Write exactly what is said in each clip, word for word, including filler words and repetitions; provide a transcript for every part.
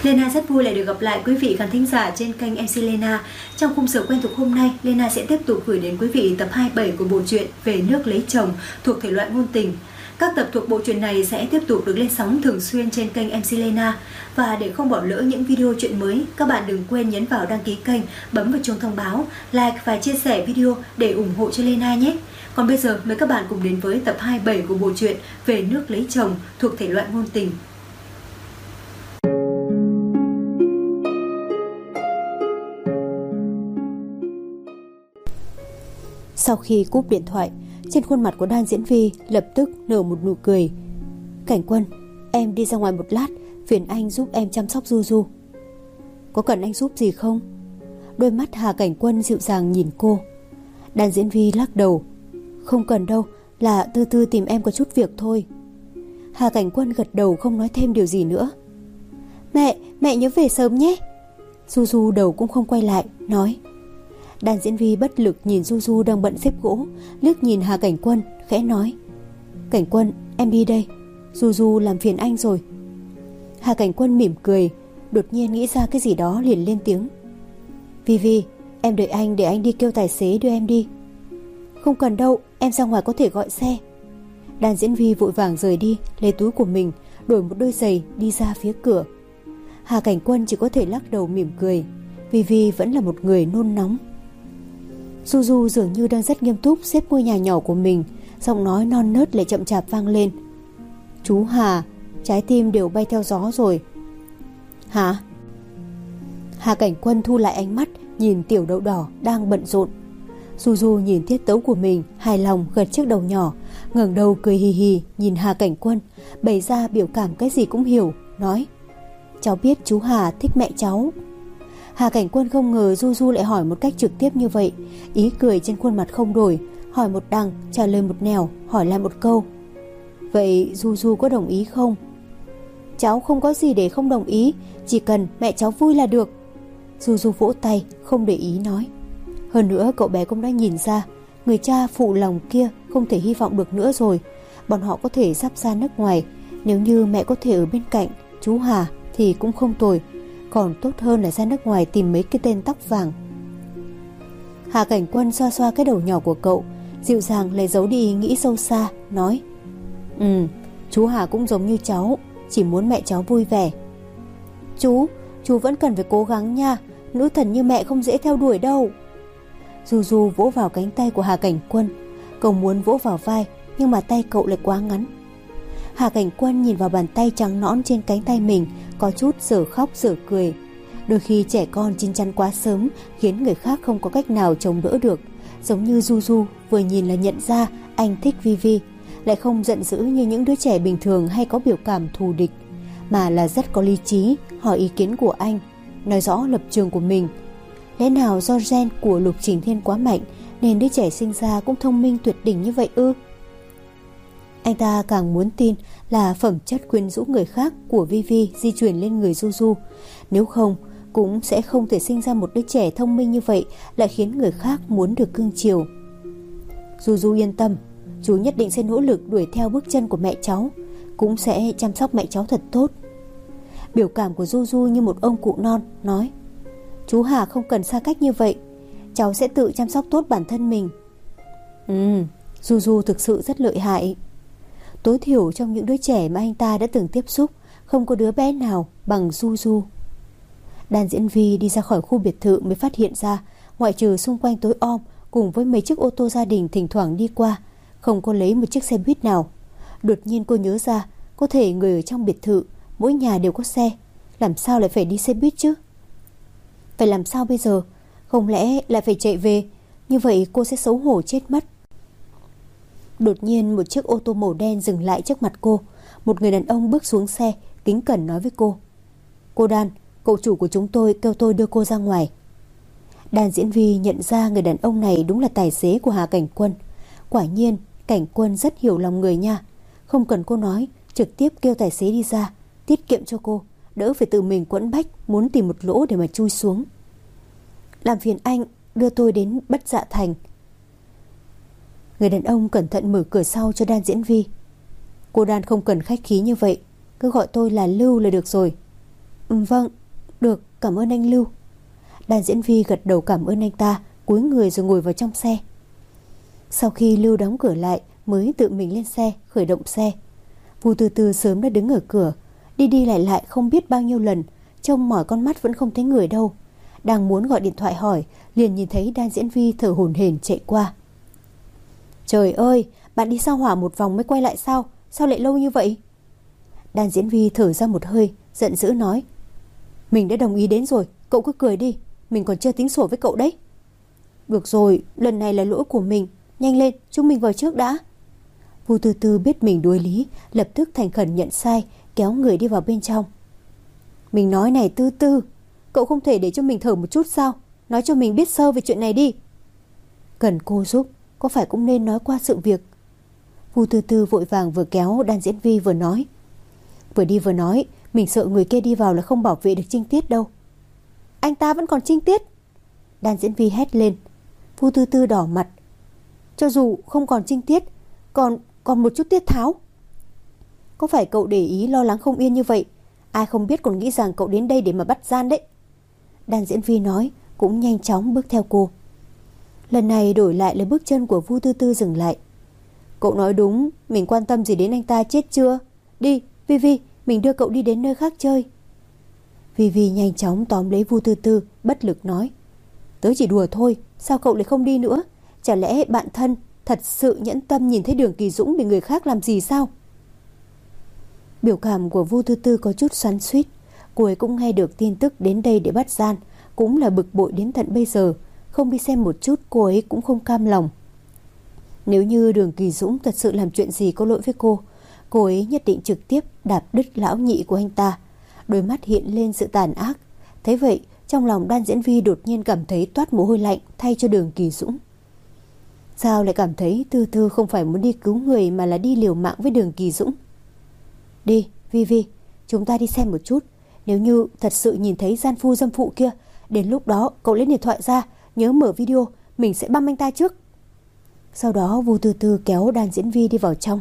Lena rất vui lại được gặp lại quý vị khán thính giả trên kênh em xê Lena. Trong khung giờ quen thuộc hôm nay, Lena sẽ tiếp tục gửi đến quý vị tập hai mươi bảy của bộ truyện Về nước lấy chồng thuộc thể loại ngôn tình. Các tập thuộc bộ truyện này sẽ tiếp tục được lên sóng thường xuyên trên kênh em xê Lena. Và để không bỏ lỡ những video truyện mới, các bạn đừng quên nhấn vào đăng ký kênh, bấm vào chuông thông báo, like và chia sẻ video để ủng hộ cho Lena nhé. Còn bây giờ mời các bạn cùng đến với tập hai mươi bảy của bộ truyện Về nước lấy chồng thuộc thể loại ngôn tình. Sau khi cúp điện thoại, trên khuôn mặt của Đan Diễn Vi lập tức nở một nụ cười. Cảnh Quân, em đi ra ngoài một lát, phiền anh giúp em chăm sóc Du Du. Có cần anh giúp gì không? Đôi mắt Hà Cảnh Quân dịu dàng nhìn cô. Đan Diễn Vi lắc đầu. Không cần đâu, là Tư Tư tìm em có chút việc thôi. Hà Cảnh Quân gật đầu không nói thêm điều gì nữa. Mẹ, mẹ nhớ về sớm nhé. Du Du đầu cũng không quay lại, nói. Đan Diễn Vi bất lực nhìn Du Du đang bận xếp gỗ, liếc nhìn Hà Cảnh Quân, khẽ nói. Cảnh Quân, em đi đây, Du Du làm phiền anh rồi. Hà Cảnh Quân mỉm cười, đột nhiên nghĩ ra cái gì đó liền lên tiếng. Vi Vi, em đợi anh để anh đi kêu tài xế đưa em đi. Không cần đâu, em ra ngoài có thể gọi xe. Đan Diễn Vi vội vàng rời đi, lấy túi của mình, đổi một đôi giày đi ra phía cửa. Hà Cảnh Quân chỉ có thể lắc đầu mỉm cười. Vi Vi vẫn là một người nôn nóng. Du Du dường như đang rất nghiêm túc xếp ngôi nhà nhỏ của mình, giọng nói non nớt lại chậm chạp vang lên. Chú Hà, trái tim đều bay theo gió rồi. Hả? Hà Cảnh Quân thu lại ánh mắt, nhìn tiểu đậu đỏ đang bận rộn. Du Du nhìn tiết tấu của mình, hài lòng gật chiếc đầu nhỏ, ngẩng đầu cười hì hì nhìn Hà Cảnh Quân, bày ra biểu cảm cái gì cũng hiểu, nói. Cháu biết chú Hà thích mẹ cháu. Hà Cảnh Quân không ngờ Du Du lại hỏi một cách trực tiếp như vậy, ý cười trên khuôn mặt không đổi, hỏi một đằng, trả lời một nẻo, hỏi lại một câu. Vậy Du Du có đồng ý không? Cháu không có gì để không đồng ý, chỉ cần mẹ cháu vui là được. Du Du vỗ tay, không để ý nói. Hơn nữa cậu bé cũng đã nhìn ra, người cha phụ lòng kia không thể hy vọng được nữa rồi. Bọn họ có thể sắp ra nước ngoài, nếu như mẹ có thể ở bên cạnh chú Hà thì cũng không tồi. Còn tốt hơn là ra nước ngoài tìm mấy cái tên tóc vàng. Hà Cảnh Quân xoa xoa cái đầu nhỏ của cậu, dịu dàng lấy giấu đi ý nghĩ sâu xa, nói. Ừ, chú Hà cũng giống như cháu, chỉ muốn mẹ cháu vui vẻ. Chú, chú vẫn cần phải cố gắng nha, nữ thần như mẹ không dễ theo đuổi đâu. Du Du vỗ vào cánh tay của Hà Cảnh Quân, cậu muốn vỗ vào vai, nhưng mà tay cậu lại quá ngắn. Hà Cảnh Quân nhìn vào bàn tay trắng nõn trên cánh tay mình, có chút dở khóc dở cười. Đôi khi trẻ con chín chắn quá sớm khiến người khác không có cách nào chống đỡ được. Giống như Du Du vừa nhìn là nhận ra anh thích Vi Vi, lại không giận dữ như những đứa trẻ bình thường hay có biểu cảm thù địch, mà là rất có lý trí, hỏi ý kiến của anh, nói rõ lập trường của mình. Lẽ nào do gen của Lục Trình Thiên quá mạnh nên đứa trẻ sinh ra cũng thông minh tuyệt đỉnh như vậy ư? Anh ta càng muốn tin là phẩm chất quyến rũ người khác của Vi Vi di chuyển lên người Du Du. Nếu không, cũng sẽ không thể sinh ra một đứa trẻ thông minh như vậy lại khiến người khác muốn được cưng chiều. Du Du yên tâm, chú nhất định sẽ nỗ lực đuổi theo bước chân của mẹ cháu, cũng sẽ chăm sóc mẹ cháu thật tốt. Biểu cảm của Du Du như một ông cụ non, nói. Chú Hà không cần xa cách như vậy, cháu sẽ tự chăm sóc tốt bản thân mình. Ừ, Du Du thực sự rất lợi hại. Tối thiểu trong những đứa trẻ mà anh ta đã từng tiếp xúc, không có đứa bé nào bằng Du Du. Đan Diễn Vi đi ra khỏi khu biệt thự mới phát hiện ra, ngoại trừ xung quanh tối om cùng với mấy chiếc ô tô gia đình thỉnh thoảng đi qua, không có lấy một chiếc xe buýt nào. Đột nhiên cô nhớ ra, có thể người ở trong biệt thự mỗi nhà đều có xe, làm sao lại phải đi xe buýt chứ? Phải làm sao bây giờ? Không lẽ lại phải chạy về? Như vậy cô sẽ xấu hổ chết mất. Đột nhiên một chiếc ô tô màu đen dừng lại trước mặt cô. Một người đàn ông bước xuống xe, kính cẩn nói với cô. Cô Đan, cậu chủ của chúng tôi kêu tôi đưa cô ra ngoài. Đan Diễn Vi nhận ra người đàn ông này đúng là tài xế của Hà Cảnh Quân. Quả nhiên Cảnh Quân rất hiểu lòng người nha. Không cần cô nói, trực tiếp kêu tài xế đi ra, tiết kiệm cho cô, đỡ phải tự mình quẫn bách muốn tìm một lỗ để mà chui xuống. Làm phiền anh đưa tôi đến Bất Dạ Thành. Người đàn ông cẩn thận mở cửa sau cho Đan Diễn Vi. Cô Đan không cần khách khí như vậy, cứ gọi tôi là Lưu là được rồi. Vâng, được, cảm ơn anh Lưu. Đàn diễn viên gật đầu cảm ơn anh ta, cúi người rồi ngồi vào trong xe. Sau khi Lưu đóng cửa lại mới tự mình lên xe, khởi động xe. Vu Từ Từ sớm đã đứng ở cửa, đi đi lại lại không biết bao nhiêu lần, trông mỏi con mắt vẫn không thấy người đâu. Đang muốn gọi điện thoại hỏi, liền nhìn thấy Đan Diễn Vi thở hổn hển chạy qua. Trời ơi, bạn đi sao hỏa một vòng mới quay lại sao? Sao lại lâu như vậy? Đan Diễn Vi thở ra một hơi, giận dữ nói. Mình đã đồng ý đến rồi, cậu cứ cười đi, mình còn chưa tính sổ với cậu đấy. Được rồi, lần này là lỗi của mình, nhanh lên, chúng mình vào trước đã. Vu Từ Từ biết mình đuối lý, lập tức thành khẩn nhận sai, kéo người đi vào bên trong. Mình nói này Tư Tư, cậu không thể để cho mình thở một chút sao? Nói cho mình biết sơ về chuyện này đi. Cần cô giúp, có phải cũng nên nói qua sự việc. Vu Từ Từ vội vàng vừa kéo Đan Diễn Vi vừa nói. Vừa đi vừa nói, mình sợ người kia đi vào là không bảo vệ được Trinh Tiết đâu. Anh ta vẫn còn Trinh Tiết. Đan Diễn Vi hét lên. Vu Từ Từ đỏ mặt. Cho dù không còn Trinh Tiết, còn còn một chút Tiết Tháo. Có phải cậu để ý lo lắng không yên như vậy? Ai không biết còn nghĩ rằng cậu đến đây để mà bắt gian đấy. Đan Diễn Vi nói, cũng nhanh chóng bước theo cô. Lần này đổi lại là bước chân của Vu Tư Tư dừng lại. Cậu nói đúng, mình quan tâm gì đến anh ta chết chưa? Đi, Vi Vi, mình đưa cậu đi đến nơi khác chơi. Vi Vi nhanh chóng tóm lấy Vu Tư Tư, bất lực nói. Tớ chỉ đùa thôi, sao cậu lại không đi nữa? Chả lẽ bạn thân thật sự nhẫn tâm nhìn thấy Đường Kỳ Dũng bị người khác làm gì sao? Biểu cảm của Vu Tư Tư có chút xoắn xuýt. Cô ấy cũng nghe được tin tức đến đây để bắt gian, cũng là bực bội đến tận bây giờ. Không đi xem một chút cô ấy cũng không cam lòng. Nếu như Đường Kỳ Dũng thật sự làm chuyện gì có lỗi với cô, cô ấy nhất định trực tiếp đạp đứt lão nhị của anh ta. Đôi mắt hiện lên sự tàn ác. Thế vậy trong lòng Đan Diễn Vi đột nhiên cảm thấy toát mồ hôi lạnh thay cho Đường Kỳ Dũng. Sao lại cảm thấy Tư Tư không phải muốn đi cứu người mà là đi liều mạng với Đường Kỳ Dũng? Đi, Vi Vi, chúng ta đi xem một chút. Nếu như thật sự nhìn thấy gian phu dâm phụ kia, đến lúc đó cậu lấy điện thoại ra, nhớ mở video, mình sẽ băm anh ta trước. Sau đó Vu Tư Tư kéo Đan Diễn Vi đi vào trong.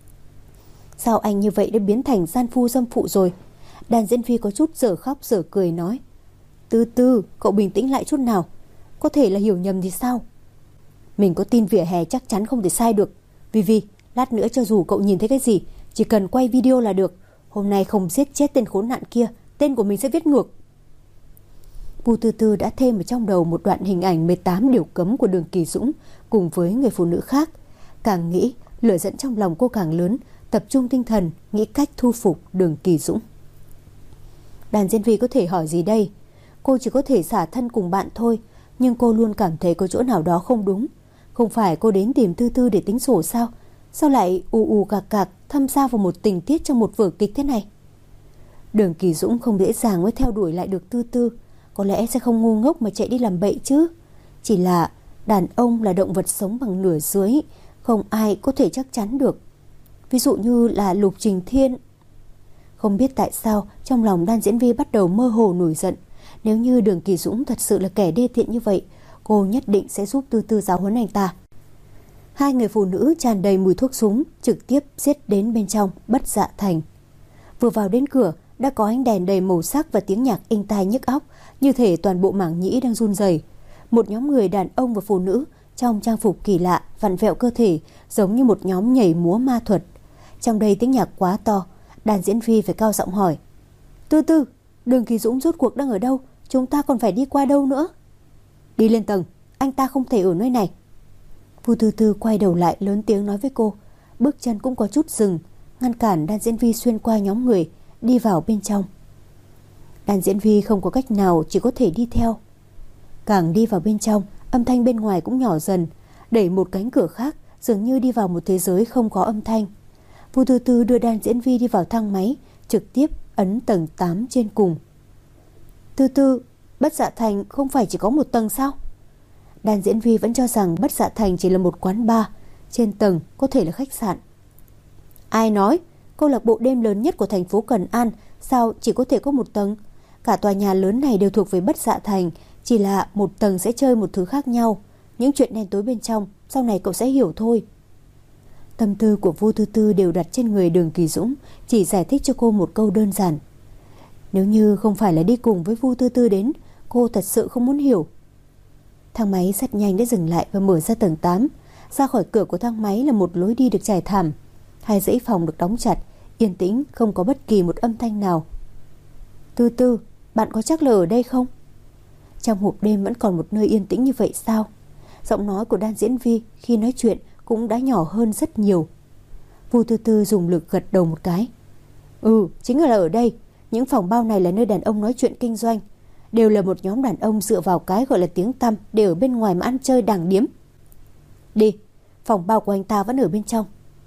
Sao anh như vậy đã biến thành gian phu dâm phụ rồi? Đan Diễn Vi có chút dở khóc dở cười nói. Tư Tư, cậu bình tĩnh lại chút nào. Có thể là hiểu nhầm thì sao? Mình có tin vỉa hè chắc chắn không thể sai được. Vi Vi, lát nữa cho dù cậu nhìn thấy cái gì, chỉ cần quay video là được. Hôm nay không giết chết tên khốn nạn kia, tên của mình sẽ viết ngược. Vu Tư Tư đã thêm ở trong đầu một đoạn hình ảnh mười tám điều cấm của Đường Kỳ Dũng cùng với người phụ nữ khác. Càng nghĩ, lửa giận trong lòng cô càng lớn, tập trung tinh thần, nghĩ cách thu phục Đường Kỳ Dũng. Đàn Diễn Vi có thể hỏi gì đây? Cô chỉ có thể xả thân cùng bạn thôi, nhưng cô luôn cảm thấy có chỗ nào đó không đúng. Không phải cô đến tìm Tư Tư để tính sổ sao? Sao lại ù ù cạc cạc tham gia vào một tình tiết trong một vở kịch thế này? Đường Kỳ Dũng không dễ dàng mới theo đuổi lại được Tư Tư. Có lẽ sẽ không ngu ngốc mà chạy đi làm bậy chứ. Chỉ là đàn ông là động vật sống bằng nửa dưới, không ai có thể chắc chắn được. Ví dụ như là Lục Trình Thiên. Không biết tại sao trong lòng Đan Diễn Vi bắt đầu mơ hồ nổi giận. Nếu như Đường Kỳ Dũng thật sự là kẻ đê tiện như vậy, cô nhất định sẽ giúp Tư Tư giáo huấn anh ta. Hai người phụ nữ tràn đầy mùi thuốc súng trực tiếp giết đến bên trong Bất Dạ Thành. Vừa vào đến cửa đã có ánh đèn đầy màu sắc và tiếng nhạc inh tai nhức óc, như thể toàn bộ mảng nhĩ đang run rẩy. Một nhóm người đàn ông và phụ nữ trong trang phục kỳ lạ vặn vẹo cơ thể, giống như một nhóm nhảy múa ma thuật. Trong đây tiếng nhạc quá to, Đàn Diễn Vi phải cao giọng hỏi. Tư Tư, Đường Kỳ Dũng rốt cuộc đang ở đâu? Chúng ta còn phải đi qua đâu nữa? Đi lên tầng, anh ta không thể ở nơi này. Vu Tư Tư quay đầu lại lớn tiếng nói với cô, bước chân cũng có chút dừng, ngăn cản Đan Diễn Vi xuyên qua nhóm người đi vào bên trong. Đan Diễn Vi không có cách nào, chỉ có thể đi theo. Càng đi vào bên trong, âm thanh bên ngoài cũng nhỏ dần, đẩy một cánh cửa khác, dường như đi vào một thế giới không có âm thanh. Vu Tư Tư đưa Đan Diễn Vi đi vào thang máy, trực tiếp ấn tầng tám trên cùng. Tư Tư, Bất Dạ Thành không phải chỉ có một tầng sao? Đan Diễn Vi vẫn cho rằng Bất Dạ Thành chỉ là một quán bar, trên tầng có thể là khách sạn. Ai nói? Câu lạc bộ đêm lớn nhất của thành phố Cần An sao chỉ có thể có một tầng? Cả tòa nhà lớn này đều thuộc về Bất Dạ Thành, chỉ là một tầng sẽ chơi một thứ khác nhau. Những chuyện đen tối bên trong sau này cậu sẽ hiểu thôi. Tâm tư của Vu Tư Tư đều đặt trên người Đường Kỳ Dũng, chỉ giải thích cho cô một câu đơn giản. Nếu như không phải là đi cùng với Vu Tư Tư đến, cô thật sự không muốn hiểu. Thang máy rất nhanh đã dừng lại và mở ra tầng tám. Ra khỏi cửa của thang máy là một lối đi được trải thảm. Hai dãy phòng được đóng chặt, yên tĩnh, không có bất kỳ một âm thanh nào. Tư Tư, bạn có chắc là ở đây không? Trong hộp đêm vẫn còn một nơi yên tĩnh như vậy sao? Giọng nói của Đan Diễn Vi khi nói chuyện cũng đã nhỏ hơn rất nhiều. Vu Tư Tư dùng lực gật đầu một cái. Ừ, chính là ở đây. Những phòng bao này là nơi đàn ông nói chuyện kinh doanh. Đều là một nhóm đàn ông dựa vào cái gọi là tiếng tăm để ở bên ngoài mà ăn chơi đàng điếm. Đi, phòng bao của anh ta vẫn ở bên trong.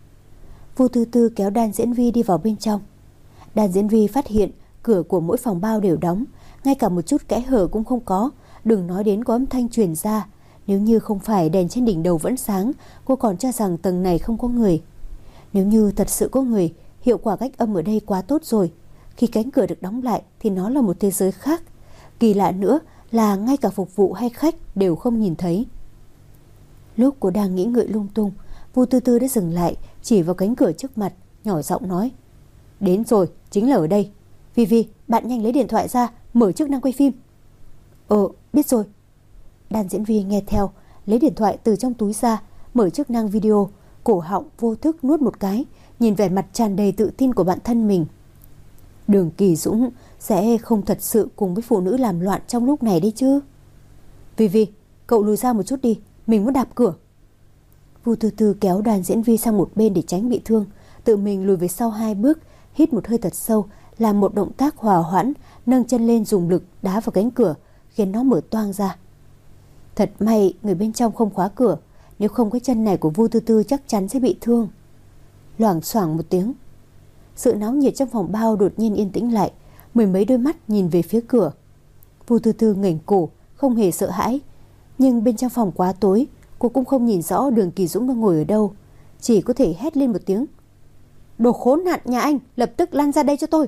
Vu Tư Tư kéo Đan Diễn Vi đi vào bên trong. Đan Diễn Vi phát hiện cửa của mỗi phòng bao đều đóng, ngay cả một chút kẽ hở cũng không có, đừng nói đến có âm thanh truyền ra. Nếu như không phải đèn trên đỉnh đầu vẫn sáng, cô còn cho rằng tầng này không có người. Nếu như thật sự có người, hiệu quả cách âm ở đây quá tốt rồi. Khi cánh cửa được đóng lại thì nó là một thế giới khác. Kỳ lạ nữa là ngay cả phục vụ hay khách đều không nhìn thấy. Lúc cô đang nghĩ ngợi lung tung, Vu Tư Tư đã dừng lại, chỉ vào cánh cửa trước mặt, nhỏ giọng nói: Đến rồi, chính là ở đây. Vi Vi, bạn nhanh lấy điện thoại ra, mở chức năng quay phim. Ờ, biết rồi. Đan Diễn Vi nghe theo, lấy điện thoại từ trong túi ra, mở chức năng video, cổ họng vô thức nuốt một cái, nhìn vẻ mặt tràn đầy tự tin của bản thân mình. Đường Kỳ Dũng sẽ không thật sự cùng với phụ nữ làm loạn trong lúc này đấy chứ. Vi Vi, cậu lùi ra một chút đi, mình muốn đạp cửa. Vu Tư Tư kéo Đan Diễn Vi sang một bên để tránh bị thương, tự mình lùi về sau hai bước, hít một hơi thật sâu, làm một động tác hòa hoãn, nâng chân lên dùng lực đá vào cánh cửa, khiến nó mở toang ra. Thật may người bên trong không khóa cửa, nếu không cái chân này của Vu Tư Tư chắc chắn sẽ bị thương. Loảng xoảng một tiếng, sự náo nhiệt trong phòng bao đột nhiên yên tĩnh lại, mười mấy đôi mắt nhìn về phía cửa. Vu Tư Tư ngẩng cổ, không hề sợ hãi, nhưng bên trong phòng quá tối, cô cũng không nhìn rõ Đường Kỳ Dũng đang ngồi ở đâu, chỉ có thể hét lên một tiếng: Đồ khốn nạn nhà anh, lập tức lăn ra đây cho tôi.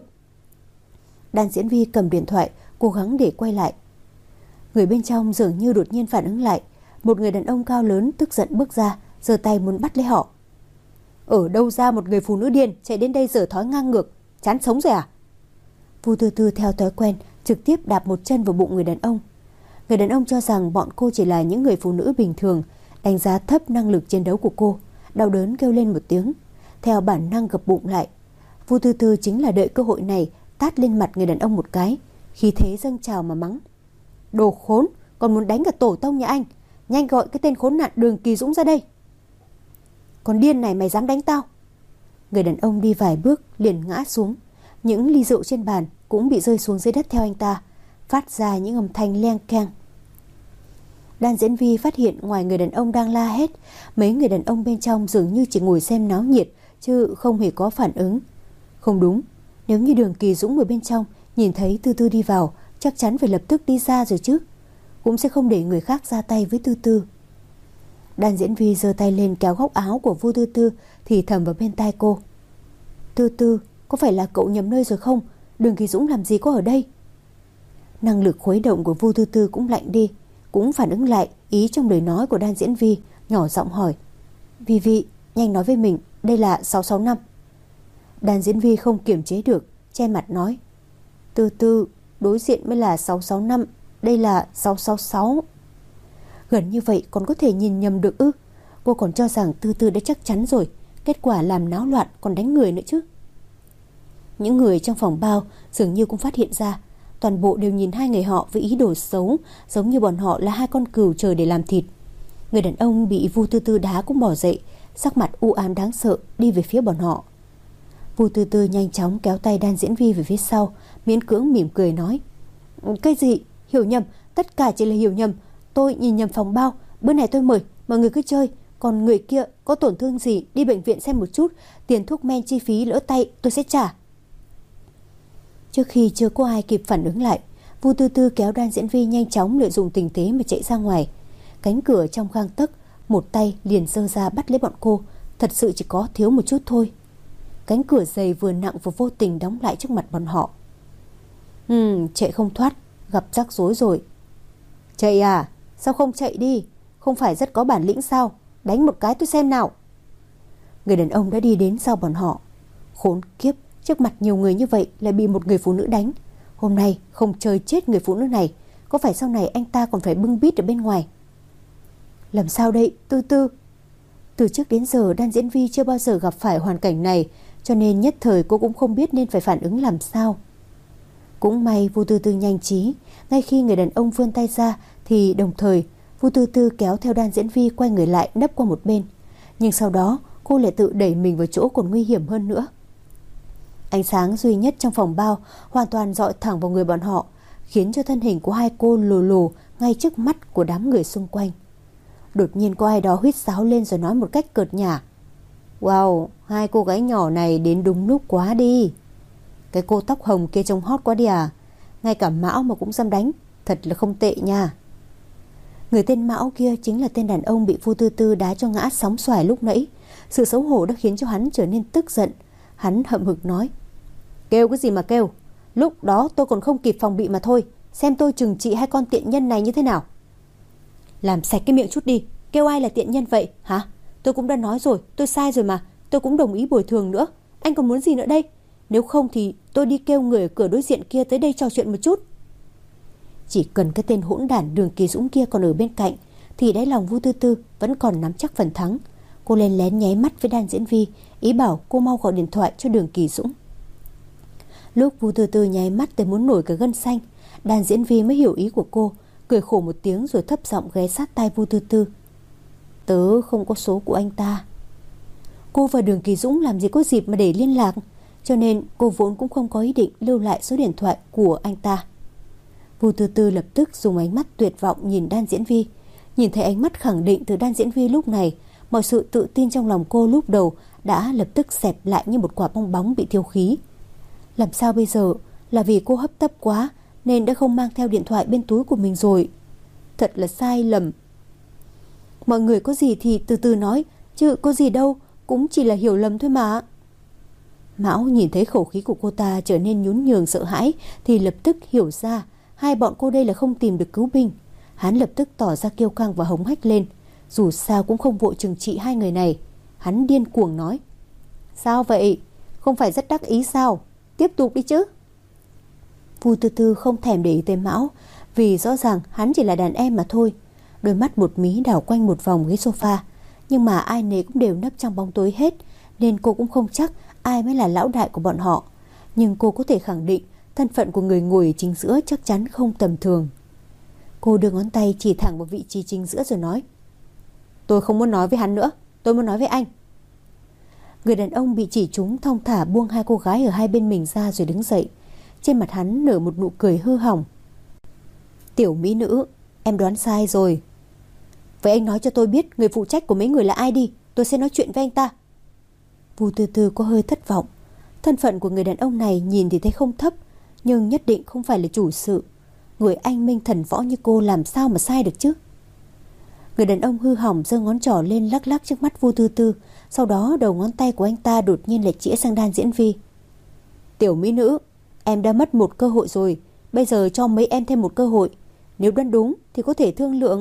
Đan Diễn Vi cầm điện thoại, cố gắng để quay lại. Người bên trong dường như đột nhiên phản ứng lại, một người đàn ông cao lớn tức giận bước ra, giơ tay muốn bắt lấy họ. Ở đâu ra một người phụ nữ điên chạy đến đây giở thói ngang ngược, chán sống rồi à? Vu Tư Tư theo thói quen trực tiếp đạp một chân vào bụng người đàn ông. Người đàn ông cho rằng bọn cô chỉ là những người phụ nữ bình thường, đánh giá thấp năng lực chiến đấu của cô, đau đớn kêu lên một tiếng, theo bản năng gập bụng lại. Vu Tư Tư chính là đợi cơ hội này tát lên mặt người đàn ông một cái, khí thế dâng trào mà mắng: Đồ khốn, còn muốn đánh cả tổ tông nhà anh, nhanh gọi cái tên khốn nạn Đường Kỳ Dũng ra đây. Con điên này mày dám đánh tao? Người đàn ông đi vài bước liền ngã xuống, những ly rượu trên bàn cũng bị rơi xuống dưới đất theo anh ta, phát ra những âm thanh leng keng. Đan Diễn Vi phát hiện ngoài người đàn ông đang la hét, mấy người đàn ông bên trong dường như chỉ ngồi xem náo nhiệt chứ không hề có phản ứng. Không đúng, nếu như Đường Kỳ Dũng ở bên trong nhìn thấy Tư Tư đi vào, chắc chắn phải lập tức đi ra rồi chứ, cũng sẽ không để người khác ra tay với Tư Tư. Đan Diễn Vi giơ tay lên kéo góc áo của Vu Tư Tư, thì thầm vào bên tai cô: Tư Tư, có phải là cậu nhầm nơi rồi không? Đường Kỳ Dũng làm gì có ở đây? Năng lực khuấy động của Vu Tư Tư cũng lạnh đi, cũng phản ứng lại ý trong lời nói của Đan Diễn Vi, nhỏ giọng hỏi: Vi Vi, nhanh nói với mình, đây là sáu sáu năm. Đan Diễn Vi không kiềm chế được, che mặt nói: Tư Tư, đối diện mới là sáu sáu năm, đây là sáu sáu sáu. Gần như vậy còn có thể nhìn nhầm được ư? Cô còn cho rằng Tư Tư đã chắc chắn rồi, kết quả làm náo loạn còn đánh người nữa chứ. Những người trong phòng bao dường như cũng phát hiện ra, toàn bộ đều nhìn hai người họ với ý đồ xấu, giống như bọn họ là hai con cừu chờ để làm thịt. Người đàn ông bị Vu Tư Tư đá cũng bỏ dậy, sắc mặt u ám đáng sợ đi về phía bọn họ. Vu Tư Tư nhanh chóng kéo tay Đan Diễn Vi về phía sau, miễn cưỡng mỉm cười nói: Cái gì? Hiểu nhầm, tất cả chỉ là hiểu nhầm. Tôi nhìn nhầm phòng bao, bữa này tôi mời, mọi người cứ chơi. Còn người kia có tổn thương gì đi bệnh viện xem một chút, tiền thuốc men chi phí lỡ tay tôi sẽ trả. Trước khi chưa có ai kịp phản ứng lại, Vu Tư Tư kéo Đan Diễn Vi nhanh chóng lợi dụng tình thế mà chạy ra ngoài. Cánh cửa trong gang tấc, một tay liền giơ ra bắt lấy bọn cô, thật sự chỉ có thiếu một chút thôi. Cánh cửa dày vừa nặng vừa vô tình đóng lại trước mặt bọn họ. Ừm, chạy không thoát, gặp rắc rối rồi. Chạy à? Sao không chạy đi? Không phải rất có bản lĩnh sao? Đánh một cái tôi xem nào. Người đàn ông đã đi đến sau bọn họ. Khốn kiếp, trước mặt nhiều người như vậy lại bị một người phụ nữ đánh. Hôm nay không chơi chết người phụ nữ này, có phải sau này anh ta còn phải bưng bít ở bên ngoài? Làm sao đây, Tư Tư? Từ trước đến giờ Đan Diễn Vi chưa bao giờ gặp phải hoàn cảnh này, cho nên nhất thời cô cũng không biết nên phải phản ứng làm sao. Cũng may Vu Tư Tư nhanh trí, ngay khi người đàn ông vươn tay ra thì đồng thời Vu Tư Tư kéo theo Đan Diễn Vi quay người lại nấp qua một bên. Nhưng sau đó cô lại tự đẩy mình vào chỗ còn nguy hiểm hơn nữa. Ánh sáng duy nhất trong phòng bao hoàn toàn dọi thẳng vào người bọn họ, khiến cho thân hình của hai cô lồ lồ ngay trước mắt của đám người xung quanh. Đột nhiên có ai đó huýt sáo lên rồi nói một cách cợt nhả: Wow, hai cô gái nhỏ này đến đúng lúc quá đi. Cái cô tóc hồng kia trông hot quá đi à? Ngay cả Mão mà cũng dám đánh, thật là không tệ nha. Người tên Mão kia chính là tên đàn ông bị Vu Tư Tư đá cho ngã sóng xoài lúc nãy. Sự xấu hổ đã khiến cho hắn trở nên tức giận. Hắn hậm hực nói: Kêu cái gì mà kêu, lúc đó tôi còn không kịp phòng bị mà thôi. Xem tôi trừng trị hai con tiện nhân này như thế nào. Làm sạch cái miệng chút đi, kêu ai là tiện nhân vậy hả? Tôi cũng đã nói rồi, tôi sai rồi mà. Tôi cũng đồng ý bồi thường nữa. Anh còn muốn gì nữa đây? Nếu không thì tôi đi kêu người ở cửa đối diện kia tới đây trò chuyện một chút. Chỉ cần cái tên hỗn đản Đường Kỳ Dũng kia còn ở bên cạnh thì đáy lòng Vu Tư Tư vẫn còn nắm chắc phần thắng. Cô lên lén nháy mắt với Đan Diễn Vi, ý bảo cô mau gọi điện thoại cho Đường Kỳ Dũng. Lúc Vu Tư Tư nháy mắt tới muốn nổi cả gân xanh, Đan Diễn Vi mới hiểu ý của cô, cười khổ một tiếng rồi thấp giọng ghé sát tai Vu Tư Tư: Tớ không có số của anh ta. Cô và Đường Kỳ Dũng làm gì có dịp mà để liên lạc, cho nên cô vốn cũng không có ý định lưu lại số điện thoại của anh ta. Vu Tư Tư lập tức dùng ánh mắt tuyệt vọng nhìn Đan Diễn Vi. Nhìn thấy ánh mắt khẳng định từ Đan Diễn Vi lúc này, mọi sự tự tin trong lòng cô lúc đầu đã lập tức xẹp lại như một quả bong bóng bị thiêu khí. Làm sao bây giờ? Là vì cô hấp tấp quá nên đã không mang theo điện thoại bên túi của mình rồi. Thật là sai lầm. Mọi người có gì thì từ từ nói, chứ có gì đâu, cũng chỉ là hiểu lầm thôi mà. Mão nhìn thấy khẩu khí của cô ta trở nên nhún nhường sợ hãi thì lập tức hiểu ra hai bọn cô đây là không tìm được cứu binh. Hắn lập tức tỏ ra kiêu căng và hống hách lên. Dù sao cũng không vội trừng trị hai người này. Hắn điên cuồng nói: Sao vậy? Không phải rất đắc ý sao? Tiếp tục đi chứ. Vu Tư Tư không thèm để ý tới Mão, vì rõ ràng hắn chỉ là đàn em mà thôi. Đôi mắt một mí đảo quanh một vòng ghế sofa, nhưng mà ai nấy cũng đều nấp trong bóng tối hết, nên cô cũng không chắc ai mới là lão đại của bọn họ. Nhưng cô có thể khẳng định thân phận của người ngồi chính giữa chắc chắn không tầm thường. Cô đưa ngón tay chỉ thẳng vào vị trí chính giữa rồi nói: Tôi không muốn nói với hắn nữa, tôi muốn nói với anh. Người đàn ông bị chỉ trúng thong thả buông hai cô gái ở hai bên mình ra rồi đứng dậy. Trên mặt hắn nở một nụ cười hư hỏng. Tiểu mỹ nữ, em đoán sai rồi. Vậy anh nói cho tôi biết người phụ trách của mấy người là ai đi, tôi sẽ nói chuyện với anh ta. Vu Tư Tư có hơi thất vọng. Thân phận của người đàn ông này nhìn thì thấy không thấp, nhưng nhất định không phải là chủ sự. Người anh minh thần võ như cô làm sao mà sai được chứ. Người đàn ông hư hỏng giơ ngón trỏ lên lắc lắc trước mắt Vu Tư Tư. Sau đó đầu ngón tay của anh ta đột nhiên lại chĩa sang Đan Diễn Vi. Tiểu mỹ nữ, em đã mất một cơ hội rồi, bây giờ cho mấy em thêm một cơ hội. Nếu đoán đúng thì có thể thương lượng.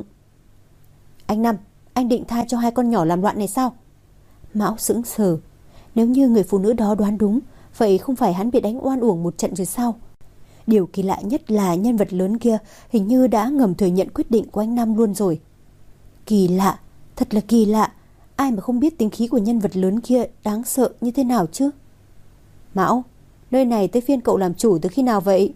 Anh Năm, anh định tha cho hai con nhỏ làm loạn này sao? Mão sững sờ. Nếu như người phụ nữ đó đoán đúng, vậy không phải hắn bị đánh oan uổng một trận rồi sao? Điều kỳ lạ nhất là nhân vật lớn kia hình như đã ngầm thừa nhận quyết định của anh Năm luôn rồi. Kỳ lạ, thật là kỳ lạ. Ai mà không biết tính khí của nhân vật lớn kia đáng sợ như thế nào chứ? Mão, nơi này tới phiên cậu làm chủ từ khi nào vậy?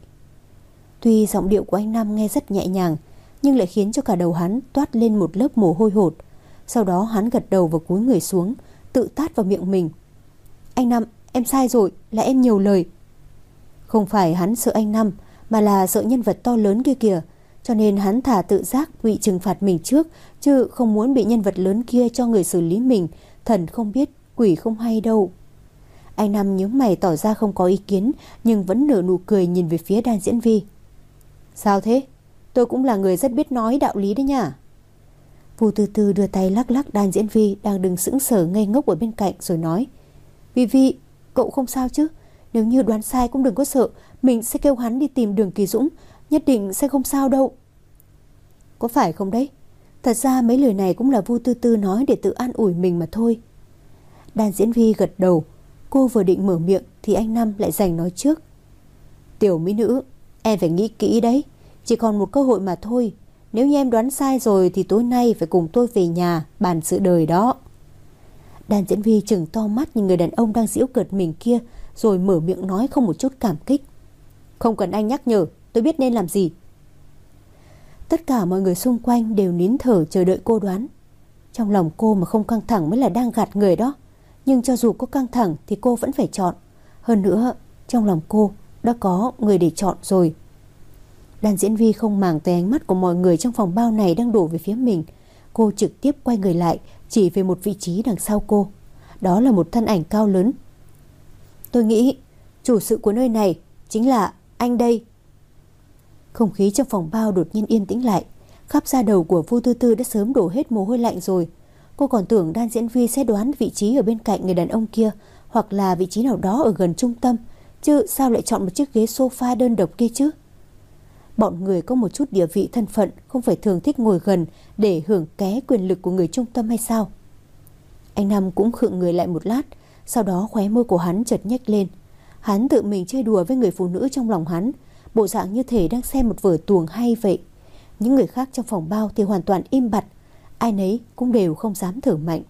Tuy giọng điệu của anh Năm nghe rất nhẹ nhàng, nhưng lại khiến cho cả đầu hắn toát lên một lớp mồ hôi hột. Sau đó hắn gật đầu và cúi người xuống, tự tát vào miệng mình. Anh Năm, em sai rồi, là em nhiều lời. Không phải hắn sợ anh Năm, mà là sợ nhân vật to lớn kia kìa. Cho nên hắn thả tự giác bị trừng phạt mình trước, chứ không muốn bị nhân vật lớn kia cho người xử lý mình. Thần không biết, quỷ không hay đâu. Anh Năm nhướng mày tỏ ra không có ý kiến, nhưng vẫn nở nụ cười nhìn về phía Đan Diễn Vi. Sao thế? Tôi cũng là người rất biết nói đạo lý đấy nhá. Vu Tư Tư đưa tay lắc lắc Đan Diễn Vi đang đứng sững sờ ngây ngốc ở bên cạnh rồi nói: Vi Vi, cậu không sao chứ? Nếu như đoán sai cũng đừng có sợ, mình sẽ kêu hắn đi tìm Đường Kỳ Dũng, nhất định sẽ không sao đâu. Có phải không đấy? Thật ra mấy lời này cũng là Vu Tư Tư nói để tự an ủi mình mà thôi. Đan Diễn Vi gật đầu. Cô vừa định mở miệng thì anh Năm lại giành nói trước. Tiểu mỹ nữ, Em phải nghĩ kỹ đấy, chỉ còn một cơ hội mà thôi. Nếu như em đoán sai rồi thì tối nay phải cùng tôi về nhà bàn sự đời đó. Đàn diễn viên trừng to mắt nhìn người đàn ông đang giễu cợt mình kia, rồi mở miệng nói không một chút cảm kích. Không cần anh nhắc nhở, tôi biết nên làm gì. Tất cả mọi người xung quanh đều nín thở chờ đợi cô đoán. Trong lòng cô mà không căng thẳng mới là đang gạt người đó. Nhưng cho dù có căng thẳng thì cô vẫn phải chọn. Hơn nữa, trong lòng cô đã có người để chọn rồi. Đàn diễn viên không màng tới ánh mắt của mọi người trong phòng bao này đang đổ về phía mình. Cô trực tiếp quay người lại, chỉ về một vị trí đằng sau cô. Đó là một thân ảnh cao lớn. Tôi nghĩ chủ sự của nơi này chính là anh đây. Không khí trong phòng bao đột nhiên yên tĩnh lại. Khắp da đầu của Vu Tư Tư đã sớm đổ hết mồ hôi lạnh rồi. Cô còn tưởng Đan Diễn Vi sẽ đoán vị trí ở bên cạnh người đàn ông kia, hoặc là vị trí nào đó ở gần trung tâm, chứ sao lại chọn một chiếc ghế sofa đơn độc kia chứ? Bọn người có một chút địa vị thân phận không phải thường thích ngồi gần để hưởng ké quyền lực của người trung tâm hay sao? Anh Năm cũng khựng người lại một lát, sau đó khóe môi của hắn chợt nhếch lên. Hắn tự mình chơi đùa với người phụ nữ trong lòng hắn, bộ dạng như thể đang xem một vở tuồng hay vậy. Những người khác trong phòng bao thì hoàn toàn im bặt, ai nấy cũng đều không dám thở mạnh.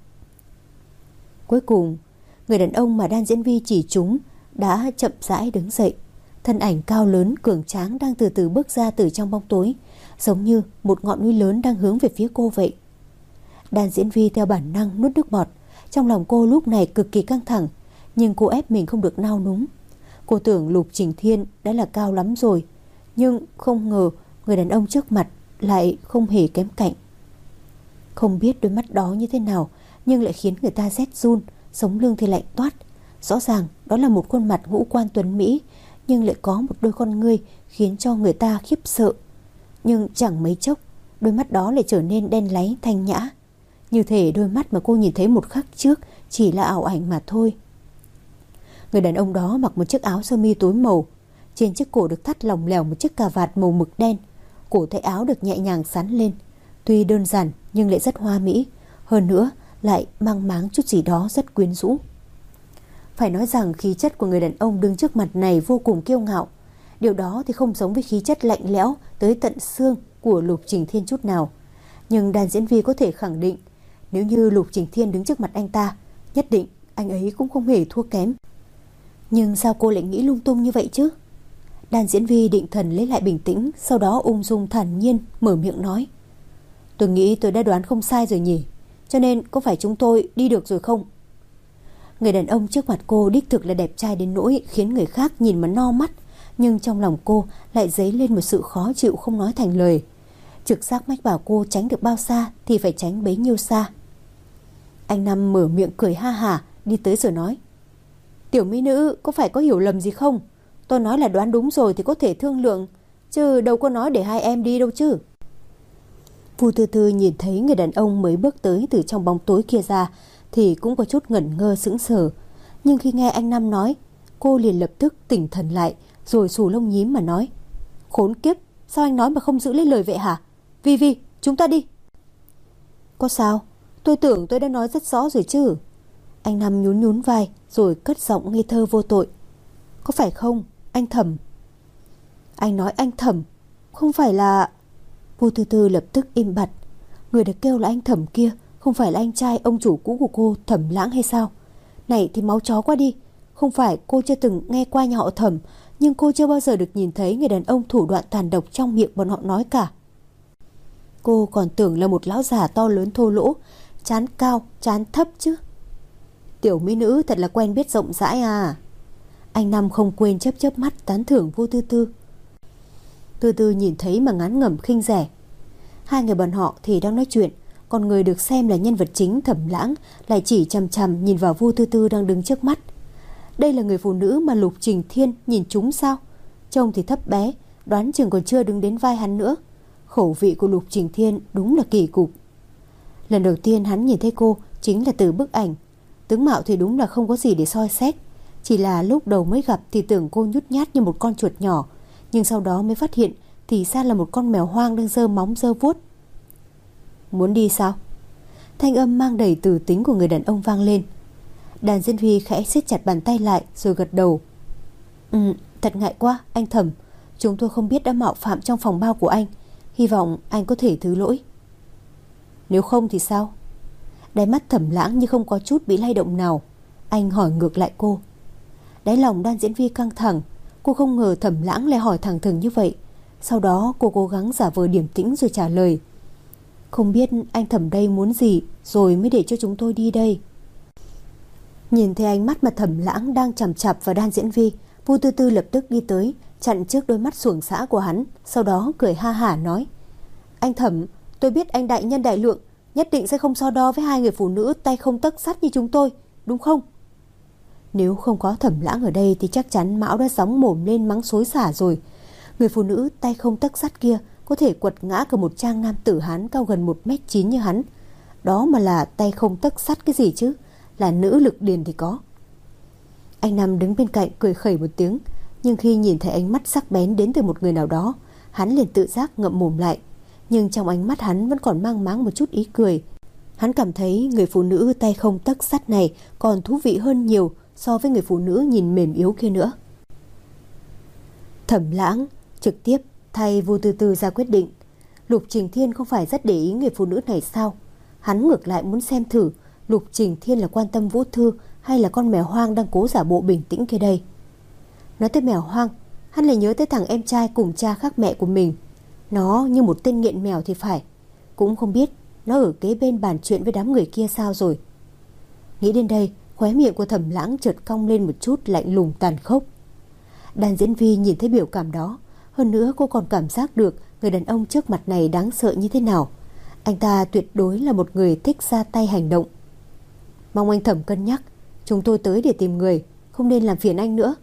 Cuối cùng, người đàn ông mà Đan Diễn Vi chỉ trúng đã chậm rãi đứng dậy. Thân ảnh cao lớn cường tráng đang từ từ bước ra từ trong bóng tối, giống như một ngọn núi lớn đang hướng về phía cô vậy. Đan Diễn Vi theo bản năng nuốt nước bọt. Trong lòng cô lúc này cực kỳ căng thẳng, nhưng cô ép mình không được nao núng. Cô tưởng Lục Trình Thiên đã là cao lắm rồi, nhưng không ngờ người đàn ông trước mặt lại không hề kém cạnh. Không biết đôi mắt đó như thế nào, nhưng lại khiến người ta rét run, sống lưng thì lạnh toát. Rõ ràng đó là một khuôn mặt ngũ quan tuấn mỹ, nhưng lại có một đôi con ngươi khiến cho người ta khiếp sợ. Nhưng chẳng mấy chốc, đôi mắt đó lại trở nên đen láy thanh nhã, như thể đôi mắt mà cô nhìn thấy một khắc trước chỉ là ảo ảnh mà thôi. Người đàn ông đó mặc một chiếc áo sơ mi tối màu, trên chiếc cổ được thắt lỏng lẻo một chiếc cà vạt màu mực đen. Cổ tay áo được nhẹ nhàng xắn lên, tuy đơn giản nhưng lại rất hoa mỹ, hơn nữa lại mang máng chút gì đó rất quyến rũ. Phải nói rằng khí chất của người đàn ông đứng trước mặt này vô cùng kiêu ngạo. Điều đó thì không giống với khí chất lạnh lẽo tới tận xương của Lục Trình Thiên chút nào. Nhưng Đan Diễn Vi có thể khẳng định, nếu như Lục Trình Thiên đứng trước mặt anh ta, nhất định anh ấy cũng không hề thua kém. Nhưng sao cô lại nghĩ lung tung như vậy chứ? Đan Diễn Vi định thần lấy lại bình tĩnh, sau đó ung dung thản nhiên mở miệng nói. Tôi nghĩ tôi đã đoán không sai rồi nhỉ, cho nên có phải chúng tôi đi được rồi không? Người đàn ông trước mặt cô đích thực là đẹp trai đến nỗi khiến người khác nhìn mà no mắt, nhưng trong lòng cô lại dấy lên một sự khó chịu không nói thành lời. Trực giác mách bảo cô tránh được bao xa thì phải tránh bấy nhiêu xa. Anh Năm mở miệng cười ha hả, đi tới rồi nói. Tiểu mỹ nữ, có phải có hiểu lầm gì không? Tôi nói là đoán đúng rồi thì có thể thương lượng, chứ đâu có nói để hai em đi đâu chứ. Vu Tư Tư nhìn thấy người đàn ông mới bước tới từ trong bóng tối kia ra thì cũng có chút ngẩn ngơ sững sờ. Nhưng khi nghe anh Năm nói, cô liền lập tức tỉnh thần lại, rồi xù lông nhím mà nói. Khốn kiếp, sao anh nói mà không giữ lấy lời vậy hả? Vi Vi, chúng ta đi. Có sao? Tôi tưởng tôi đã nói rất rõ rồi chứ. Anh Năm nhún nhún vai rồi cất giọng ngây thơ vô tội. Có phải không, anh Thẩm? Anh nói anh Thẩm, không phải là... Vu Tư Tư lập tức im bặt. Người được kêu là anh Thẩm kia không phải là anh trai ông chủ cũ của cô, Thẩm Lãng hay sao? Này thì máu chó quá đi. Không phải cô chưa từng nghe qua nhà họ Thẩm, nhưng cô chưa bao giờ được nhìn thấy người đàn ông thủ đoạn tàn độc trong miệng bọn họ nói cả. Cô còn tưởng là một lão già to lớn thô lỗ, trán cao, trán thấp chứ. Tiểu mỹ nữ thật là quen biết rộng rãi à. Anh Năm không quên chớp chớp mắt tán thưởng Vu Tư Tư. Tư Tư nhìn thấy mà ngán ngẩm khinh rẻ. Hai người bọn họ thì đang nói chuyện, còn người được xem là nhân vật chính Thẩm Lãng lại chỉ chằm chằm nhìn vào Vu Tư Tư đang đứng trước mắt. Đây là người phụ nữ mà Lục Trình Thiên nhìn trúng sao? Trông thì thấp bé, đoán chừng còn chưa đứng đến vai hắn nữa. Khẩu vị của Lục Trình Thiên đúng là kỳ cục. Lần đầu tiên hắn nhìn thấy cô chính là từ bức ảnh. Tướng mạo thì đúng là không có gì để soi xét, chỉ là lúc đầu mới gặp thì tưởng cô nhút nhát như một con chuột nhỏ, nhưng sau đó mới phát hiện thì ra là một con mèo hoang đang giơ móng giơ vuốt. Muốn đi sao? Thanh âm mang đầy từ tính của người đàn ông vang lên. Đàn Diễn Huy khẽ siết chặt bàn tay lại rồi gật đầu. Ừ, thật ngại quá anh Thẩm, Chúng tôi không biết đã mạo phạm trong phòng bao của anh. Hy vọng anh có thể thứ lỗi. Nếu không thì sao? Đáy mắt Thẩm Lãng như không có chút bị lay động nào. Anh hỏi ngược lại cô. Đáy lòng Đan Diễn Vi căng thẳng. Cô không ngờ Thẩm Lãng lại hỏi thẳng thừng như vậy. Sau đó cô cố gắng giả vờ điềm tĩnh rồi trả lời. Không biết anh Thẩm đây muốn gì rồi mới để cho chúng tôi đi đây. Nhìn thấy ánh mắt mà Thẩm Lãng đang chằm chặp vào Đan Diễn Vi, Vu Tư Tư lập tức đi tới, chặn trước đôi mắt xuồng xã của hắn. Sau đó cười ha hả nói. Anh Thẩm, tôi biết anh đại nhân đại lượng, nhất định sẽ không so đo với hai người phụ nữ tay không tấc sắt như chúng tôi, đúng không? Nếu không có Thẩm Lãng ở đây thì chắc chắn Mão đã gióng mồm lên mắng xối xả rồi. Người phụ nữ tay không tấc sắt kia có thể quật ngã cả một trang nam tử Hán cao gần một mét chín như hắn. Đó mà là tay không tấc sắt cái gì chứ? Là nữ lực điền thì có. Anh Nam đứng bên cạnh cười khẩy một tiếng, nhưng khi nhìn thấy ánh mắt sắc bén đến từ một người nào đó, hắn liền tự giác ngậm mồm lại. Nhưng trong ánh mắt hắn vẫn còn mang máng một chút ý cười. Hắn cảm thấy người phụ nữ tay không tấc sắt này còn thú vị hơn nhiều so với người phụ nữ nhìn mềm yếu kia nữa. Thẩm Lãng trực tiếp thay Vu Tư Tư ra quyết định. Lục Trình Thiên không phải rất để ý người phụ nữ này sao? Hắn ngược lại muốn xem thử Lục Trình Thiên là quan tâm Vũ Thư hay là con mèo hoang đang cố giả bộ bình tĩnh kia đây. Nói tới mèo hoang, hắn lại nhớ tới thằng em trai cùng cha khác mẹ của mình. Nó như một tên nghiện mèo thì phải. Cũng không biết nó ở kế bên bàn chuyện với đám người kia sao rồi. Nghĩ đến đây, khóe miệng của Thẩm Lãng chợt cong lên một chút lạnh lùng tàn khốc. Đan Diễn Vi nhìn thấy biểu cảm đó, hơn nữa cô còn cảm giác được người đàn ông trước mặt này đáng sợ như thế nào. Anh ta tuyệt đối là một người thích ra tay hành động. Mong anh Thẩm cân nhắc, chúng tôi tới để tìm người, không nên làm phiền anh nữa.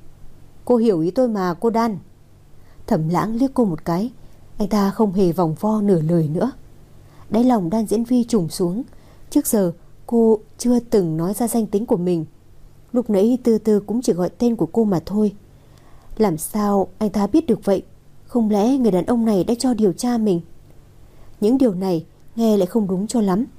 Cô hiểu ý tôi mà cô Đan. Thẩm Lãng liếc cô một cái. Anh ta không hề vòng vo nửa lời nữa. Đáy lòng Đan Diễn Vi trùng xuống. Trước giờ cô chưa từng nói ra danh tính của mình. Lúc nãy Tư Tư cũng chỉ gọi tên của cô mà thôi. Làm sao anh ta biết được vậy? Không lẽ người đàn ông này đã cho điều tra mình? Những điều này nghe lại không đúng cho lắm.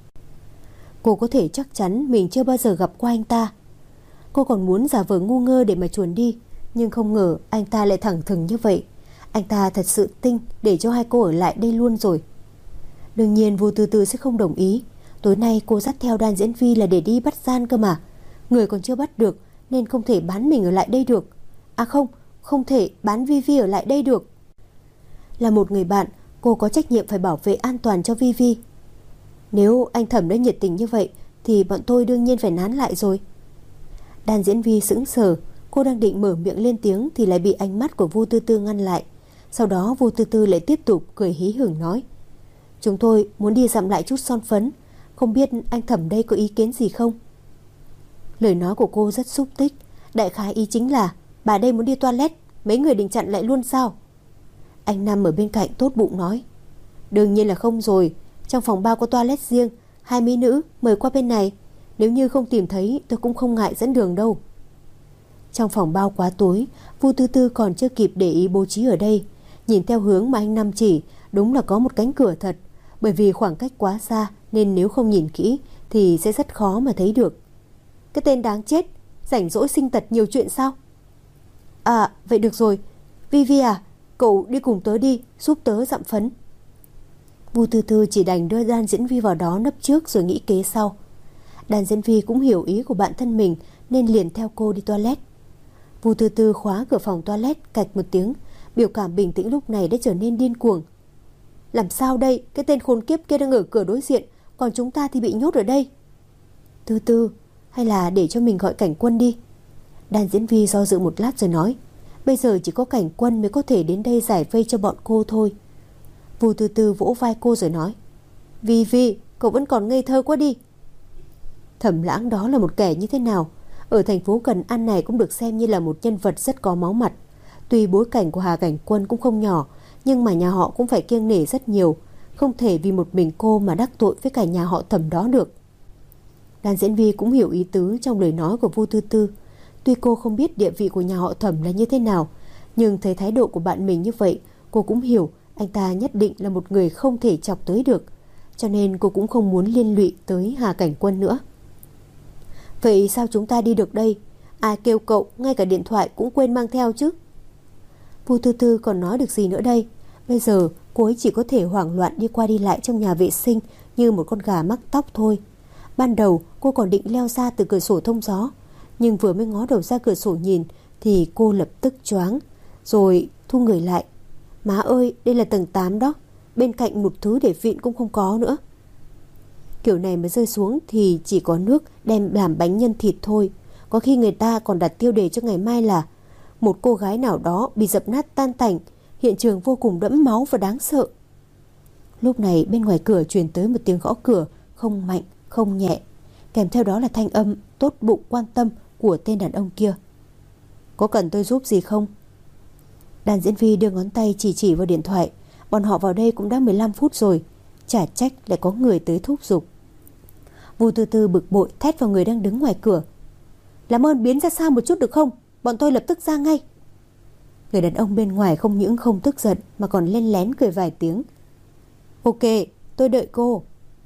Cô có thể chắc chắn mình chưa bao giờ gặp qua anh ta. Cô còn muốn giả vờ ngu ngơ để mà chuồn đi, nhưng không ngờ anh ta lại thẳng thừng như vậy. Anh ta thật sự tinh để cho hai cô ở lại đây luôn rồi. Đương nhiên Vu Tư Tư sẽ không đồng ý. Tối nay cô dắt theo Đan Diễn Vi là để đi bắt gian cơ mà. Người còn chưa bắt được nên không thể bán mình ở lại đây được. À không, không thể bán Vi Vi ở lại đây được. Là một người bạn, cô có trách nhiệm phải bảo vệ an toàn cho Vi Vi. Nếu anh Thẩm đã nhiệt tình như vậy thì bọn tôi đương nhiên phải nán lại rồi. Đan Diễn Vi sững sờ. Cô đang định mở miệng lên tiếng thì lại bị ánh mắt của Vu Tư Tư ngăn lại. Sau đó Vu Tư Tư lại tiếp tục cười hí hửng nói. Chúng tôi muốn đi dặm lại chút son phấn. Không biết anh Thẩm đây có ý kiến gì không? Lời nói của cô rất xúc tích. Đại khái ý chính là bà đây muốn đi toilet, mấy người định chặn lại luôn sao? Anh Nam ở bên cạnh tốt bụng nói. Đương nhiên là không rồi. Trong phòng bao có toilet riêng. Hai mỹ nữ mời qua bên này. Nếu như không tìm thấy tôi cũng không ngại dẫn đường đâu. Trong phòng bao quá tối, Vu Tư Tư còn chưa kịp để ý bố trí ở đây. Nhìn theo hướng mà anh Năm chỉ, đúng là có một cánh cửa thật. Bởi vì khoảng cách quá xa nên nếu không nhìn kỹ thì sẽ rất khó mà thấy được. Cái tên đáng chết, rảnh rỗi sinh tật nhiều chuyện sao? À, vậy được rồi. Vi Vi à, cậu đi cùng tớ đi, giúp tớ dặm phấn. Vu Tư Tư chỉ đành đưa Đan Diễn Vi vào đó nấp trước rồi nghĩ kế sau. Đan Diễn Vi cũng hiểu ý của bạn thân mình nên liền theo cô đi toilet. Vu Tư Tư khóa cửa phòng toilet cạch một tiếng. Biểu cảm bình tĩnh lúc này đã trở nên điên cuồng. Làm sao đây? Cái tên khốn kiếp kia đang ở cửa đối diện, còn chúng ta thì bị nhốt ở đây. Tư Tư, hay là để cho mình gọi cảnh quân đi? Đan Diễn Vi do dự một lát rồi nói. Bây giờ chỉ có cảnh quân mới có thể đến đây giải vây cho bọn cô thôi. Vu Tư Tư vỗ vai cô rồi nói. Vi Vi, cậu vẫn còn ngây thơ quá đi. Thẩm Lãng đó là một kẻ như thế nào? Ở thành phố Cần An này cũng được xem như là một nhân vật rất có máu mặt. Tuy bối cảnh của Hà Cảnh Quân cũng không nhỏ, nhưng mà nhà họ cũng phải kiêng nể rất nhiều. Không thể vì một mình cô mà đắc tội với cả nhà họ Thẩm đó được. Đan Diễn Vi cũng hiểu ý tứ trong lời nói của Vu Tư Tư. Tuy cô không biết địa vị của nhà họ Thẩm là như thế nào, nhưng thấy thái độ của bạn mình như vậy, cô cũng hiểu anh ta nhất định là một người không thể chọc tới được. Cho nên cô cũng không muốn liên lụy tới Hà Cảnh Quân nữa. Vậy sao chúng ta đi được đây? Ai kêu cậu ngay cả điện thoại cũng quên mang theo chứ? Vu Tư Tư còn nói được gì nữa đây? Bây giờ cô ấy chỉ có thể hoảng loạn đi qua đi lại trong nhà vệ sinh như một con gà mắc tóc thôi. Ban đầu cô còn định leo ra từ cửa sổ thông gió, nhưng vừa mới ngó đầu ra cửa sổ nhìn thì cô lập tức choáng, rồi thu người lại. Má ơi, đây là tầng tám đó, bên cạnh một thứ để vịn cũng không có nữa. Kiểu này mà rơi xuống thì chỉ có nước đem làm bánh nhân thịt thôi. Có khi người ta còn đặt tiêu đề cho ngày mai là một cô gái nào đó bị dập nát tan tành, hiện trường vô cùng đẫm máu và đáng sợ. Lúc này bên ngoài cửa truyền tới một tiếng gõ cửa, không mạnh, không nhẹ, kèm theo đó là thanh âm tốt bụng quan tâm của tên đàn ông kia. Có cần tôi giúp gì không? Đàn diễn viên đưa ngón tay chỉ chỉ vào điện thoại. Bọn họ vào đây cũng đã mười lăm phút rồi, chả trách lại có người tới thúc giục. Vu Tư Tư bực bội thét vào người đang đứng ngoài cửa. Làm ơn biến ra xa một chút được không? Bọn tôi lập tức ra ngay. Người đàn ông bên ngoài không những không tức giận mà còn len lén cười vài tiếng. Ok, tôi đợi cô.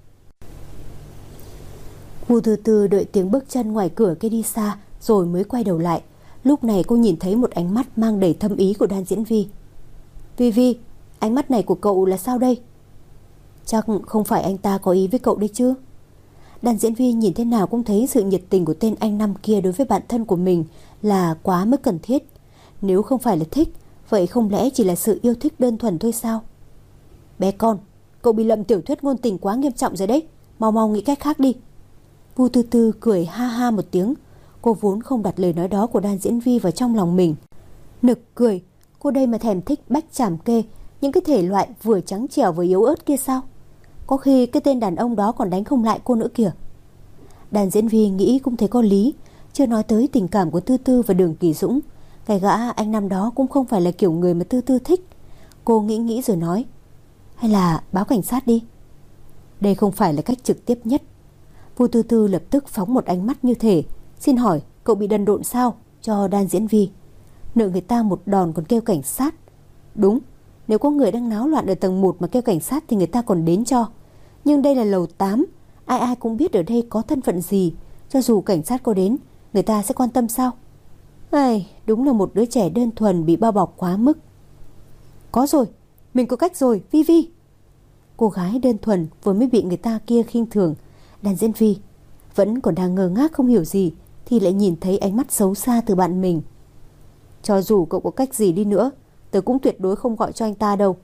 Vu Tư Tư đợi tiếng bước chân ngoài cửa kia đi xa rồi mới quay đầu lại. Lúc này cô nhìn thấy một ánh mắt mang đầy thâm ý của Đan Diễn Vi. Vi Vi, ánh mắt này của cậu là sao đây? Chắc không phải anh ta có ý với cậu đấy chứ? Đan Diễn Vi nhìn thế nào cũng thấy sự nhiệt tình của tên anh năm kia đối với bạn thân của mình là quá mức cần thiết. Nếu không phải là thích, vậy không lẽ chỉ là sự yêu thích đơn thuần thôi sao? Bé con, cậu bị lầm tiểu thuyết ngôn tình quá nghiêm trọng rồi đấy. Mau mau nghĩ cách khác đi. Vu Tư Tư cười ha ha một tiếng. Cô vốn không đặt lời nói đó của Đan Diễn Vi vào trong lòng mình. Nực cười, cô đây mà thèm thích bách trảm kê, những cái thể loại vừa trắng trẻo vừa yếu ớt kia sao? Có khi cái tên đàn ông đó còn đánh không lại cô nữa kìa. Đàn Diễn Vi nghĩ cũng thấy có lý. Chưa nói tới tình cảm của Tư Tư và Đường Kỳ Dũng, cái gã anh năm đó cũng không phải là kiểu người mà Tư Tư thích. Cô nghĩ nghĩ rồi nói, hay là báo cảnh sát đi. Đây không phải là cách trực tiếp nhất. Vu Tư Tư lập tức phóng một ánh mắt như thể xin hỏi cậu bị đần độn sao cho Đan Diễn Vi. Nợ người ta một đòn còn kêu cảnh sát. Đúng, nếu có người đang náo loạn ở tầng một mà kêu cảnh sát thì người ta còn đến cho. Nhưng đây là lầu tám, ai ai cũng biết ở đây có thân phận gì. Cho dù cảnh sát có đến, người ta sẽ quan tâm sao? Ai, đúng là một đứa trẻ đơn thuần bị bao bọc quá mức. Có rồi, mình có cách rồi, Vi Vi. Cô gái đơn thuần vừa mới bị người ta kia khinh thường. Đan Diễn Vi vẫn còn đang ngơ ngác không hiểu gì thì lại nhìn thấy ánh mắt xấu xa từ bạn mình. Cho dù cậu có cách gì đi nữa, tớ cũng tuyệt đối không gọi cho anh ta đâu.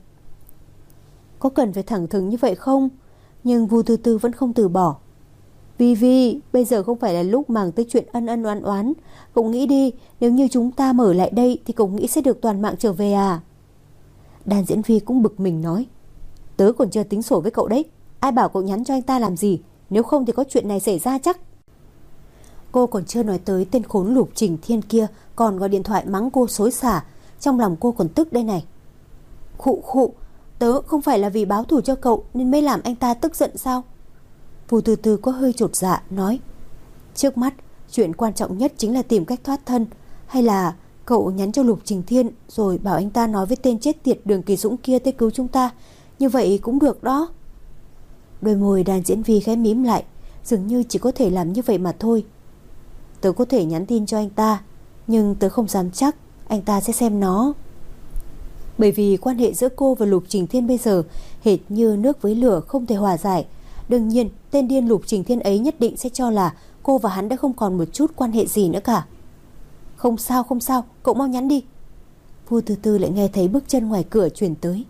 Có cần phải thẳng thừng như vậy không? Nhưng Vu Tư Tư vẫn không từ bỏ. Vi Vi, bây giờ không phải là lúc màng tới chuyện ân ân oán oán. Cậu nghĩ đi, nếu như chúng ta mở lại đây thì cậu nghĩ sẽ được toàn mạng trở về à? Đan Diễn Vi cũng bực mình nói, tớ còn chưa tính sổ với cậu đấy. Ai bảo cậu nhắn cho anh ta làm gì? Nếu không thì có chuyện này xảy ra chắc. Cô còn chưa nói tới tên khốn Lục Trình Thiên kia còn gọi điện thoại mắng cô xối xả. Trong lòng cô còn tức đây này. Khụ khụ, tớ không phải là vì báo thù cho cậu nên mới làm anh ta tức giận sao? Vu Tư Tư có hơi chột dạ nói, trước mắt chuyện quan trọng nhất chính là tìm cách thoát thân. Hay là cậu nhắn cho Lục Trình Thiên rồi bảo anh ta nói với tên chết tiệt Đường Kỳ Dũng kia tới cứu chúng ta. Như vậy cũng được đó. Đôi môi Đan Diễn Vi khẽ mím lại, dường như chỉ có thể làm như vậy mà thôi. Tớ có thể nhắn tin cho anh ta, nhưng tớ không dám chắc anh ta sẽ xem nó. Bởi vì quan hệ giữa cô và Lục Trình Thiên bây giờ hệt như nước với lửa, không thể hòa giải. Đương nhiên tên điên Lục Trình Thiên ấy nhất định sẽ cho là cô và hắn đã không còn một chút quan hệ gì nữa cả. Không sao không sao, cậu mau nhắn đi. Vu Tư Tư lại nghe thấy bước chân ngoài cửa truyền tới.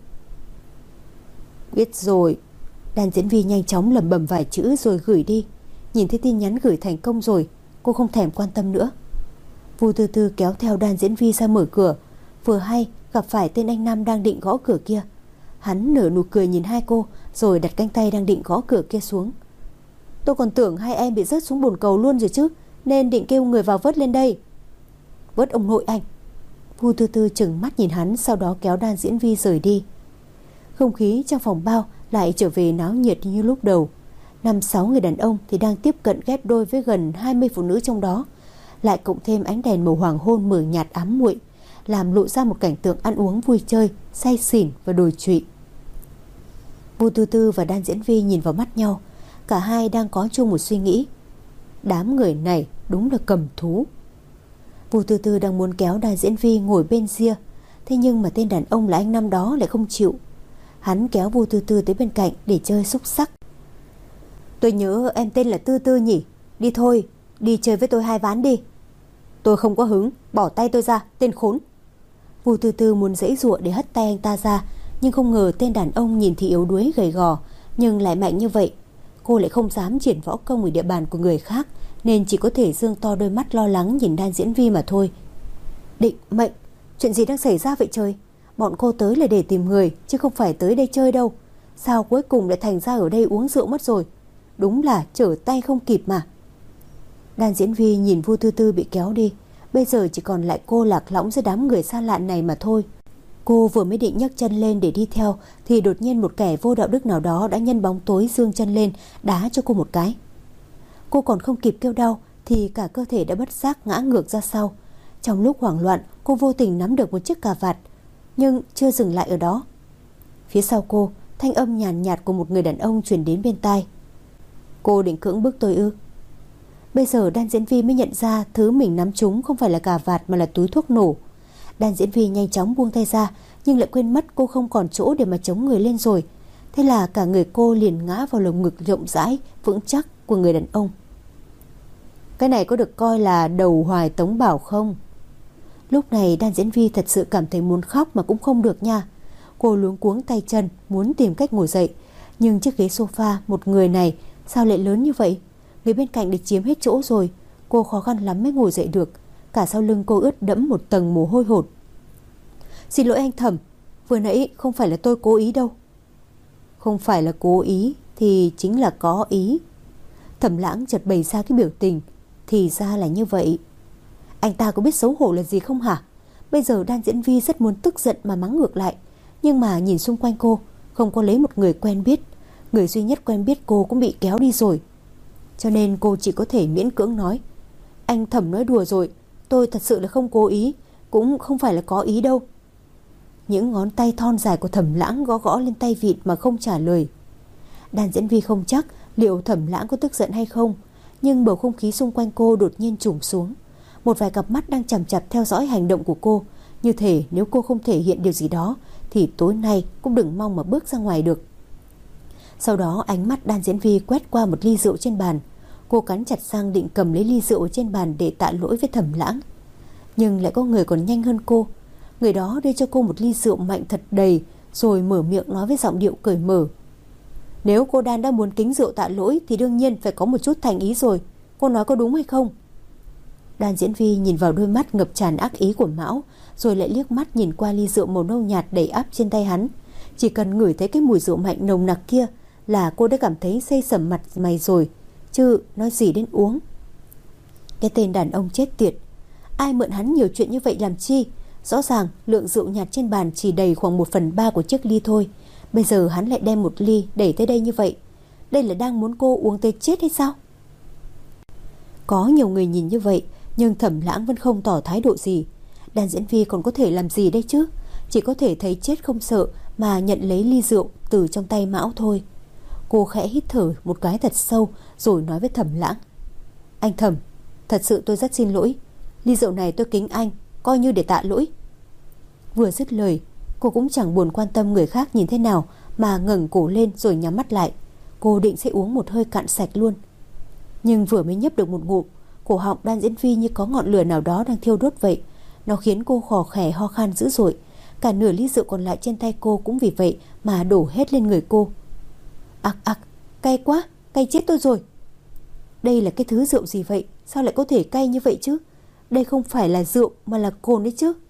Biết rồi. Đan Diễn Vi nhanh chóng lẩm bẩm vài chữ rồi gửi đi. Nhìn thấy tin nhắn gửi thành công rồi, cô không thèm quan tâm nữa. Vu Tư Tư kéo theo Đan Diễn Vi ra mở cửa. Vừa hay gặp phải tên anh Năm đang định gõ cửa kia. Hắn nở nụ cười nhìn hai cô rồi đặt cánh tay đang định gõ cửa kia xuống. Tôi còn tưởng hai em bị rớt xuống bồn cầu luôn rồi chứ, nên định kêu người vào vớt lên đây. Vớt ông nội anh. Vu Tư Tư trừng mắt nhìn hắn, sau đó kéo Đan Diễn Vi rời đi. Không khí trong phòng bao lại trở về náo nhiệt như lúc đầu. Năm sáu người đàn ông thì đang tiếp cận ghép đôi với gần hai mươi phụ nữ trong đó, lại cộng thêm ánh đèn màu hoàng hôn mờ nhạt ám muội, làm lộ ra một cảnh tượng ăn uống vui chơi, say xỉn và đồi trụy. Vu Tư Tư và Đan Diễn Vi nhìn vào mắt nhau, cả hai đang có chung một suy nghĩ. Đám người này đúng là cầm thú. Vu Tư Tư đang muốn kéo Đan Diễn Vi ngồi bên ria Thế nhưng mà tên đàn ông là anh năm đó lại không chịu. Hắn kéo Vu Tư Tư tới bên cạnh để chơi xúc xắc. Tôi nhớ em tên là Tư Tư nhỉ? Đi thôi, đi chơi với tôi hai ván đi. Tôi không có hứng, bỏ tay tôi ra, tên khốn. Vu Tư Tư muốn giãy giụa để hất tay anh ta ra, nhưng không ngờ tên đàn ông nhìn thì yếu đuối gầy gò nhưng lại mạnh như vậy. Cô lại không dám triển võ công ở địa bàn của người khác, nên chỉ có thể dương to đôi mắt lo lắng nhìn Đan Diễn Vi mà thôi. Định mệnh, chuyện gì đang xảy ra vậy trời? Bọn cô tới là để tìm người chứ không phải tới đây chơi đâu. Sao cuối cùng lại thành ra ở đây uống rượu mất rồi? Đúng là trở tay không kịp mà. Đan Diễn Vi nhìn Vu Tư Tư bị kéo đi. Bây giờ chỉ còn lại cô lạc lõng giữa đám người xa lạ này mà thôi. Cô vừa mới định nhấc chân lên để đi theo thì đột nhiên một kẻ vô đạo đức nào đó đã nhân bóng tối giương chân lên đá cho cô một cái. Cô còn không kịp kêu đau thì cả cơ thể đã bất giác ngã ngược ra sau. Trong lúc hoảng loạn, cô vô tình nắm được một chiếc cà vạt, nhưng chưa dừng lại ở đó. Phía sau cô, thanh âm nhàn nhạt của một người đàn ông truyền đến bên tai. Cô định cưỡng bức tôi ư? Bây giờ Đan Diễn Vi mới nhận ra thứ mình nắm trúng không phải là cà vạt mà là túi thuốc nổ. Đan Diễn Vi nhanh chóng buông tay ra, nhưng lại quên mất cô không còn chỗ để mà chống người lên rồi. Thế là cả người cô liền ngã vào lồng ngực rộng rãi, vững chắc của người đàn ông. Cái này có được coi là đầu hoài tống bảo không? Lúc này Đan Diễn Vi thật sự cảm thấy muốn khóc mà cũng không được nha. Cô luống cuống tay chân muốn tìm cách ngồi dậy, nhưng chiếc ghế sofa một người này sao lại lớn như vậy? Người bên cạnh đã chiếm hết chỗ rồi. Cô khó khăn lắm mới ngồi dậy được. Cả sau lưng cô ướt đẫm một tầng mồ hôi hột. Xin lỗi anh Thẩm, vừa nãy không phải là tôi cố ý đâu. Không phải là cố ý thì chính là có ý. Thẩm Lãng chợt bày ra cái biểu tình. Thì ra là như vậy. Anh ta có biết xấu hổ là gì không hả? Bây giờ Đan Diễn Vi rất muốn tức giận mà mắng ngược lại, nhưng mà nhìn xung quanh cô không có lấy một người quen biết. Người duy nhất quen biết cô cũng bị kéo đi rồi. Cho nên cô chỉ có thể miễn cưỡng nói, anh Thẩm nói đùa rồi, tôi thật sự là không cố ý, cũng không phải là có ý đâu. Những ngón tay thon dài của Thẩm Lãng gõ gõ lên tay vịn mà không trả lời. Đan Diễn Vi không chắc liệu Thẩm Lãng có tức giận hay không, nhưng bầu không khí xung quanh cô đột nhiên trùng xuống. Một vài cặp mắt đang chằm chằm theo dõi hành động của cô, như thể nếu cô không thể hiện điều gì đó thì tối nay cũng đừng mong mà bước ra ngoài được. Sau đó ánh mắt Đan Diễn Vi quét qua một ly rượu trên bàn. Cô cắn chặt răng định cầm lấy ly rượu trên bàn để tạ lỗi với Thẩm Lãng, nhưng lại có người còn nhanh hơn cô. Người đó đưa cho cô một ly rượu mạnh thật đầy, rồi mở miệng nói với giọng điệu cởi mở. Nếu cô Đan đã muốn kính rượu tạ lỗi thì đương nhiên phải có một chút thành ý rồi. Cô nói có đúng hay không? Đan Diễn Vi nhìn vào đôi mắt ngập tràn ác ý của Mão, rồi lại liếc mắt nhìn qua ly rượu màu nâu nhạt đầy ắp trên tay hắn. Chỉ cần ngửi thấy cái mùi rượu mạnh nồng nặc kia là cô đã cảm thấy xây sẩm mặt mày rồi, chứ nói gì đến uống. Cái tên đàn ông chết tiệt, ai mượn hắn nhiều chuyện như vậy làm chi? Rõ ràng lượng rượu nhạt trên bàn chỉ đầy khoảng một phần ba của chiếc ly thôi. Bây giờ hắn lại đem một ly đẩy tới đây như vậy. Đây là đang muốn cô uống tới chết hay sao? Có nhiều người nhìn như vậy, nhưng Thẩm Lãng vẫn không tỏ thái độ gì. Đan Diễn Vi còn có thể làm gì đây chứ? Chỉ có thể thấy chết không sợ mà nhận lấy ly rượu từ trong tay Mão thôi. Cô khẽ hít thở một cái thật sâu, rồi nói với Thẩm Lãng, anh Thẩm, thật sự tôi rất xin lỗi. Ly rượu này tôi kính anh, coi như để tạ lỗi. Vừa dứt lời, cô cũng chẳng buồn quan tâm người khác nhìn thế nào, mà ngẩng cổ lên rồi nhắm mắt lại. Cô định sẽ uống một hơi cạn sạch luôn. Nhưng vừa mới nhấp được một ngụm, cổ họng Đan Diễn Vi như có ngọn lửa nào đó đang thiêu đốt vậy. Nó khiến cô khò khè ho khan dữ dội. Cả nửa ly rượu còn lại trên tay cô cũng vì vậy mà đổ hết lên người cô. Ặc ặc, cay quá, cay chết tôi rồi. Đây là cái thứ rượu gì vậy? Sao lại có thể cay như vậy chứ? Đây không phải là rượu mà là cồn đấy chứ.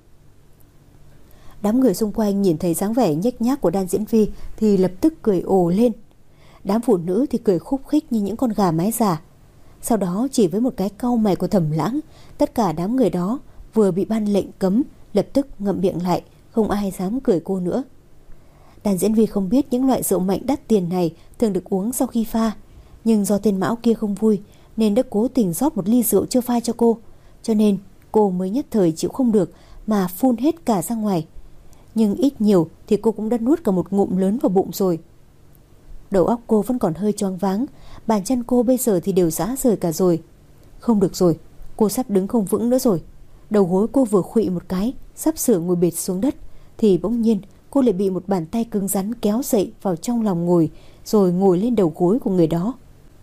Đám người xung quanh nhìn thấy dáng vẻ nhếch nhác của Đan Diễn Vi thì lập tức cười ồ lên. Đám phụ nữ thì cười khúc khích như những con gà mái già. Sau đó chỉ với một cái cau mày của Thẩm Lãng, tất cả đám người đó vừa bị ban lệnh cấm lập tức ngậm miệng lại, không ai dám cười cô nữa. Đan Diễn Vi không biết những loại rượu mạnh đắt tiền này thường được uống sau khi pha, nhưng do tên Mão kia không vui nên đã cố tình rót một ly rượu chưa pha cho cô, cho nên cô mới nhất thời chịu không được mà phun hết cả ra ngoài. Nhưng ít nhiều thì cô cũng đã nuốt cả một ngụm lớn vào bụng rồi. Đầu óc cô vẫn còn hơi choáng váng, bàn chân cô bây giờ thì đều rã rời cả rồi. Không được rồi, cô sắp đứng không vững nữa rồi. Đầu gối cô vừa khuỵu một cái Sắp sửa ngồi bệt xuống đất thì bỗng nhiên cô lại bị một bàn tay cứng rắn kéo dậy vào trong lòng ngồi, rồi ngồi lên đầu gối của người đó.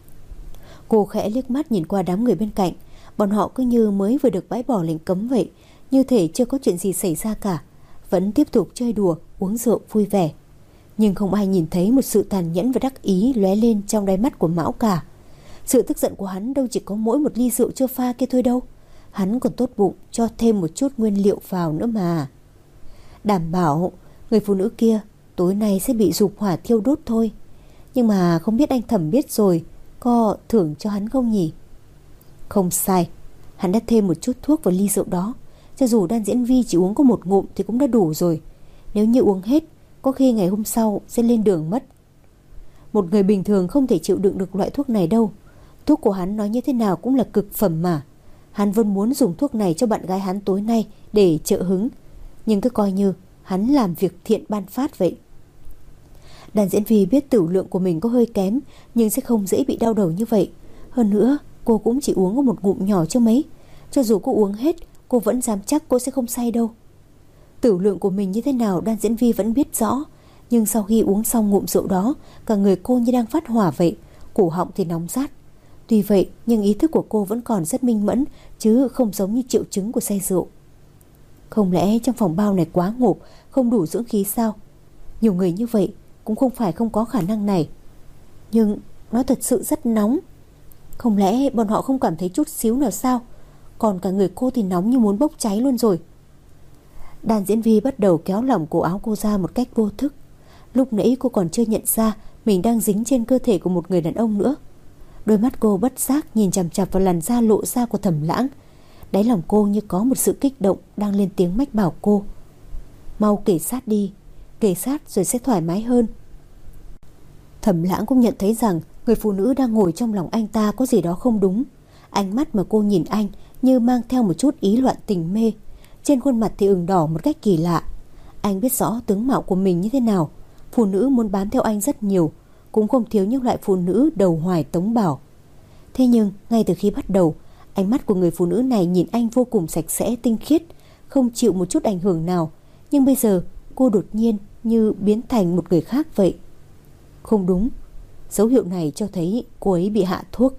Cô khẽ liếc mắt nhìn qua đám người bên cạnh. Bọn họ cứ như mới vừa được bãi bỏ lệnh cấm vậy, như thể chưa có chuyện gì xảy ra cả, vẫn tiếp tục chơi đùa, uống rượu vui vẻ. Nhưng không ai nhìn thấy một sự tàn nhẫn và đắc ý lóe lên trong đáy mắt của Mão cả. Sự tức giận của hắn đâu chỉ có mỗi một ly rượu chưa pha kia thôi đâu. Hắn còn tốt bụng cho thêm một chút nguyên liệu vào nữa mà. Đảm bảo người phụ nữ kia tối nay sẽ bị dục hỏa thiêu đốt thôi. Nhưng mà không biết anh Thẩm biết rồi có thưởng cho hắn không nhỉ? Không sai, hắn đã thêm một chút thuốc vào ly rượu đó. Cho dù Đan Diễn Vi chỉ uống có một ngụm thì cũng đã đủ rồi. Nếu như uống hết, có khi ngày hôm sau sẽ lên đường mất. Một người bình thường không thể chịu đựng được loại thuốc này đâu. Thuốc của hắn nói như thế nào cũng là cực phẩm mà. Hắn vẫn muốn dùng thuốc này cho bạn gái hắn tối nay để trợ hứng. Nhưng cứ coi như hắn làm việc thiện ban phát vậy. Đan Diễn Vi biết tửu lượng của mình có hơi kém, nhưng sẽ không dễ bị đau đầu như vậy. Hơn nữa cô cũng chỉ uống có một ngụm nhỏ chứ mấy. Cho dù cô uống hết, cô vẫn dám chắc cô sẽ không say đâu. Tửu lượng của mình như thế nào Đan Diễn Vi vẫn biết rõ. Nhưng sau khi uống xong ngụm rượu đó, cả người cô như đang phát hỏa vậy, cổ họng thì nóng rát. Tuy vậy nhưng ý thức của cô vẫn còn rất minh mẫn, chứ không giống như triệu chứng của say rượu. Không lẽ trong phòng bao này quá ngộp, không đủ dưỡng khí sao? Nhiều người như vậy cũng không phải không có khả năng này. Nhưng nó thật sự rất nóng. Không lẽ bọn họ không cảm thấy chút xíu nào sao? Còn cả người cô thì nóng như muốn bốc cháy luôn rồi. Đan Diễn Vi bắt đầu kéo lỏng cổ áo cô ra một cách vô thức. Lúc nãy cô còn chưa nhận ra mình đang dính trên cơ thể của một người đàn ông nữa. Đôi mắt cô bất giác nhìn chằm chằm vào làn da lộ ra của Thẩm Lãng. Đáy lòng cô như có một sự kích động đang lên tiếng mách bảo cô: mau kể sát đi, kể sát rồi sẽ thoải mái hơn. Thẩm Lãng cũng nhận thấy rằng người phụ nữ đang ngồi trong lòng anh ta có gì đó không đúng. Ánh mắt mà cô nhìn anh như mang theo một chút ý loạn tình mê. Trên khuôn mặt thì ửng đỏ một cách kỳ lạ. Anh biết rõ tướng mạo của mình như thế nào. Phụ nữ muốn bám theo anh rất nhiều, cũng không thiếu những loại phụ nữ đầu hoài tống bảo. Thế nhưng ngay từ khi bắt đầu, ánh mắt của người phụ nữ này nhìn anh vô cùng sạch sẽ tinh khiết, không chịu một chút ảnh hưởng nào. Nhưng bây giờ cô đột nhiên như biến thành một người khác vậy. Không đúng, dấu hiệu này cho thấy cô ấy bị hạ thuốc.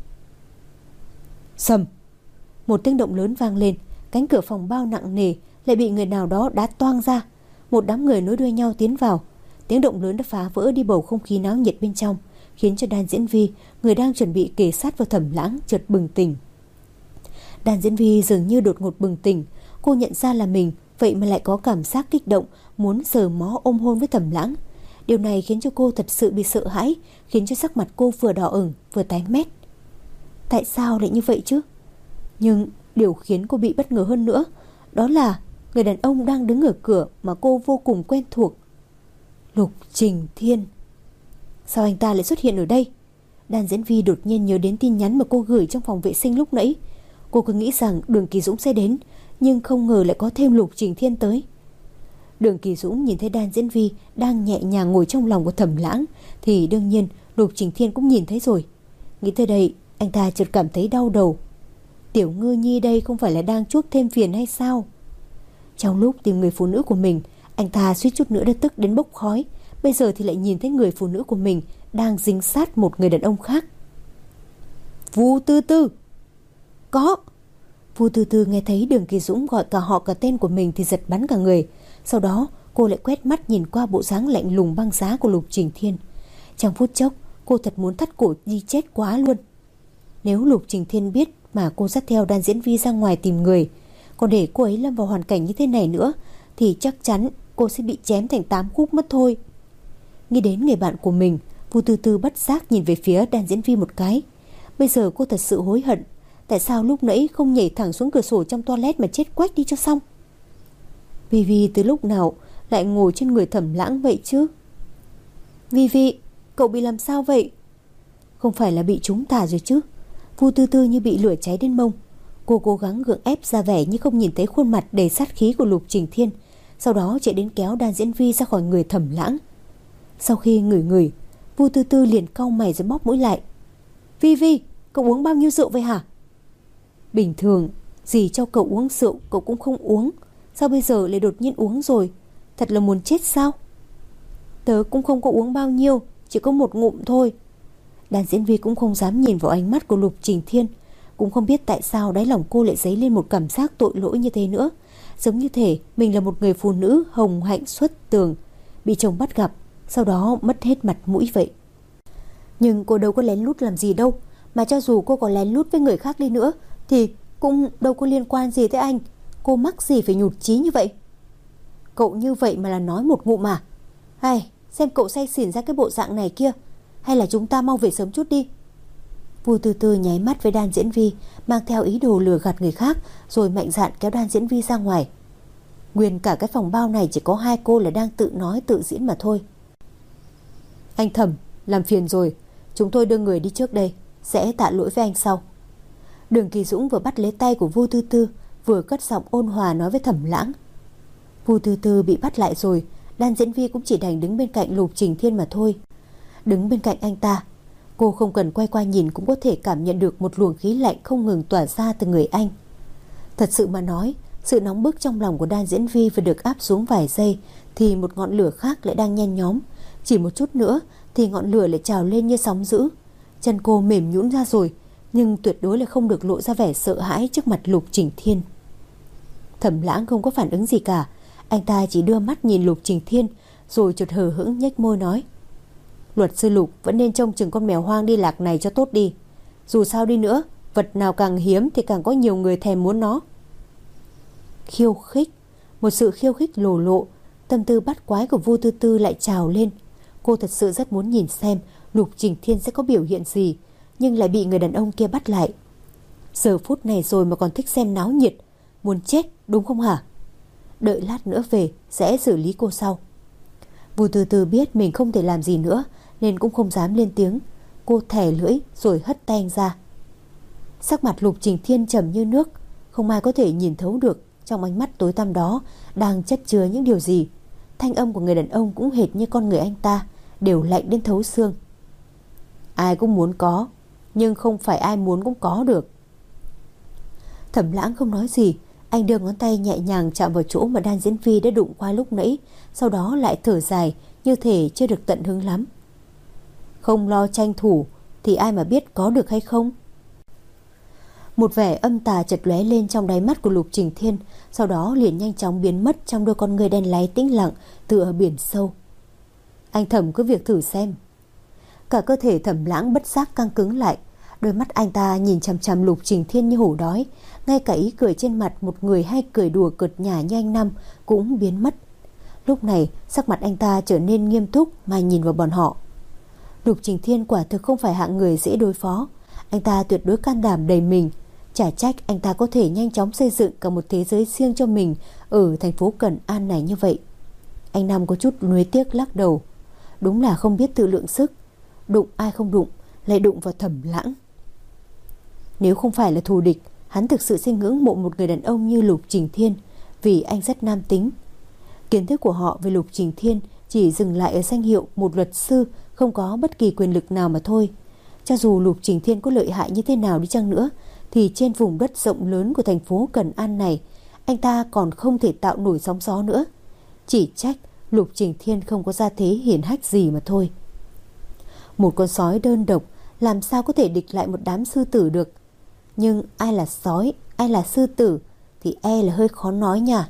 Sầm, một tiếng động lớn vang lên. Cánh cửa phòng bao nặng nề lại bị người nào đó đá toang ra. Một đám người nối đuôi nhau tiến vào. Tiếng động lớn đã phá vỡ đi bầu không khí náo nhiệt bên trong, khiến cho Đan Diễn Vi, người đang chuẩn bị kề sát vào Thẩm Lãng, chợt bừng tỉnh. Đan Diễn Vi dường như đột ngột bừng tỉnh. Cô nhận ra là mình vậy mà lại có cảm giác kích động, muốn sờ mó ôm hôn với Thẩm Lãng. Điều này khiến cho cô thật sự bị sợ hãi, khiến cho sắc mặt cô vừa đỏ ửng vừa tái mét. Tại sao lại như vậy chứ? Nhưng điều khiến cô bị bất ngờ hơn nữa, đó là người đàn ông đang đứng ở cửa mà cô vô cùng quen thuộc. Lục Trình Thiên. Sao anh ta lại xuất hiện ở đây? Đan Diễn Vi đột nhiên nhớ đến tin nhắn mà cô gửi trong phòng vệ sinh lúc nãy. Cô cứ nghĩ rằng Đường Kỳ Dũng sẽ đến, nhưng không ngờ lại có thêm Lục Trình Thiên tới. Đường Kỳ Dũng nhìn thấy Đan Diễn Vi đang nhẹ nhàng ngồi trong lòng của Thẩm Lãng, thì đương nhiên Lục Trình Thiên cũng nhìn thấy rồi. Nghĩ tới đây, anh ta chợt cảm thấy đau đầu. Tiểu Ngư Nhi đây không phải là đang chuốc thêm phiền hay sao? Trong lúc tìm người phụ nữ của mình, anh ta suýt chút nữa đã tức đến bốc khói. Bây giờ thì lại nhìn thấy người phụ nữ của mình đang dính sát một người đàn ông khác. Vu Tư Tư. Có. Vu Tư Tư nghe thấy Đường Kỳ Dũng gọi cả họ cả tên của mình thì giật bắn cả người. Sau đó cô lại quét mắt nhìn qua bộ dáng lạnh lùng băng giá của Lục Trình Thiên. Trong phút chốc cô thật muốn thắt cổ đi chết quá luôn. Nếu Lục Trình Thiên biết mà cô dắt theo Đan Diễn Vi ra ngoài tìm người, còn để cô ấy lâm vào hoàn cảnh như thế này nữa, thì chắc chắn cô sẽ bị chém thành tám khúc mất thôi. Nghĩ đến người bạn của mình, Vu Tư Tư bất giác nhìn về phía Đan Diễn Vi một cái. Bây giờ cô thật sự hối hận. Tại sao lúc nãy không nhảy thẳng xuống cửa sổ trong toilet mà chết quách đi cho xong? Vi Vi từ lúc nào lại ngồi trên người Thẩm Lãng vậy chứ? Vi Vi, cậu bị làm sao vậy? Không phải là bị trúng tà rồi chứ? Vu Tư Tư như bị lửa cháy đến mông. Cô cố gắng gượng ép ra vẻ như không nhìn thấy khuôn mặt đầy sát khí của Lục Trình Thiên, sau đó chạy đến kéo Đan Diễn Vi ra khỏi người Thẩm Lãng. Sau khi ngửi ngửi, Vu Tư Tư liền cau mày rồi bóp mũi lại. Vi Vi, cậu uống bao nhiêu rượu vậy hả? Bình thường dì cho cậu uống rượu cậu cũng không uống, Sao bây giờ lại đột nhiên uống rồi? Thật là muốn chết sao? Tớ cũng không có uống bao nhiêu, chỉ có một ngụm thôi. Đàn diễn viên cũng không dám nhìn vào ánh mắt của Lục Trình Thiên. Cũng không biết tại sao đáy lòng cô lại dấy lên một cảm giác tội lỗi như thế nữa. Giống như thể mình là một người phụ nữ hồng hạnh xuất tường, bị chồng bắt gặp, sau đó mất hết mặt mũi vậy. Nhưng cô đâu có lén lút làm gì đâu. Mà cho dù cô có lén lút với người khác đi nữa thì cũng đâu có liên quan gì tới anh. Cô mắc gì phải nhụt chí như vậy? Cậu như vậy mà là nói một ngụm mà. Hay, xem cậu say xỉn ra cái bộ dạng này kia. Hay là chúng ta mau về sớm chút đi. Vu Tư Tư nháy mắt với Đan Diễn Vi, mang theo ý đồ lừa gạt người khác, rồi mạnh dạn kéo Đan Diễn Vi ra ngoài. Nguyên cả cái phòng bao này chỉ có hai cô là đang tự nói tự diễn mà thôi. Anh Thẩm, làm phiền rồi, chúng tôi đưa người đi trước đây, sẽ tạ lỗi với anh sau. Đường Kỳ Dũng vừa bắt lấy tay của Vu Tư Tư, vừa cất giọng ôn hòa nói với Thẩm Lãng. Vu Tư Tư bị bắt lại rồi, Đan Diễn Vi cũng chỉ đành đứng bên cạnh Lục Trình Thiên mà thôi. Đứng bên cạnh anh ta, cô không cần quay qua nhìn cũng có thể cảm nhận được một luồng khí lạnh không ngừng tỏa ra từ người anh. Thật sự mà nói, sự nóng bức trong lòng của Đan Diễn Vi vừa được áp xuống vài giây thì một ngọn lửa khác lại đang nhen nhóm. Chỉ một chút nữa thì ngọn lửa lại trào lên như sóng dữ. Chân cô mềm nhũn ra rồi, nhưng tuyệt đối là không được lộ ra vẻ sợ hãi trước mặt Lục Trình Thiên. Thẩm Lãng không có phản ứng gì cả. Anh ta chỉ đưa mắt nhìn Lục Trình Thiên, rồi chợt hờ hững nhếch môi nói: Luật sư Lục vẫn nên trông chừng con mèo hoang đi lạc này cho tốt đi. Dù sao đi nữa, vật nào càng hiếm thì càng có nhiều người thèm muốn nó. Khiêu khích, một sự khiêu khích lồ lộ. Tâm tư bắt quái của Vu Tư Tư lại trào lên. Cô thật sự rất muốn nhìn xem Lục Trình Thiên sẽ có biểu hiện gì, nhưng lại bị người đàn ông kia bắt lại. Giờ phút này rồi mà còn thích xem náo nhiệt, muốn chết đúng không hả? Đợi lát nữa về sẽ xử lý cô sau. Vu Tư Tư biết mình không thể làm gì nữa nên cũng không dám lên tiếng. Cô thè lưỡi rồi hất tay anh ra. Sắc mặt Lục Trình Thiên trầm như nước, không ai có thể nhìn thấu được trong ánh mắt tối tăm đó đang chất chứa những điều gì. Thanh âm của người đàn ông cũng hệt như con người anh ta, đều lạnh đến thấu xương. Ai cũng muốn có, nhưng không phải ai muốn cũng có được. Thẩm Lãng không nói gì. Anh đưa ngón tay nhẹ nhàng chạm vào chỗ mà Đan Diễn Vi đã đụng qua lúc nãy, sau đó lại thở dài như thể chưa được tận hứng lắm. Không lo tranh thủ thì ai mà biết có được hay không? Một vẻ âm tà chợt lóe lên trong đáy mắt của Lục Trình Thiên, sau đó liền nhanh chóng biến mất trong đôi con người đen láy tĩnh lặng tựa biển sâu. Anh Thẩm cứ việc thử xem. Cả cơ thể Thẩm Lãng bất giác căng cứng lại. Đôi mắt anh ta nhìn chằm chằm Lục Trình Thiên như hổ đói. Ngay cả ý cười trên mặt một người hay cười đùa cợt nhả như anh Năm cũng biến mất. Lúc này sắc mặt anh ta trở nên nghiêm túc mà nhìn vào bọn họ. Lục Trình Thiên quả thực không phải hạng người dễ đối phó. Anh ta tuyệt đối can đảm đầy mình. Chả trách anh ta có thể nhanh chóng xây dựng cả một thế giới riêng cho mình ở thành phố Cẩn An này như vậy. Anh Năm có chút nuối tiếc lắc đầu. Đúng là không biết tự lượng sức. Đụng ai không đụng, lại đụng vào Thẩm Lãng. Nếu không phải là thù địch, hắn thực sự sẽ ngưỡng mộ một người đàn ông như Lục Trình Thiên, vì anh rất nam tính. Kiến thức của họ về Lục Trình Thiên chỉ dừng lại ở danh hiệu một luật sư, không có bất kỳ quyền lực nào mà thôi. Cho dù Lục Trình Thiên có lợi hại như thế nào đi chăng nữa, thì trên vùng đất rộng lớn của thành phố Cẩn An này, anh ta còn không thể tạo nổi sóng gió nữa. Chỉ trách Lục Trình Thiên không có gia thế hiển hách gì mà thôi. Một con sói đơn độc làm sao có thể địch lại một đám sư tử được. Nhưng ai là sói, ai là sư tử thì e là hơi khó nói nha.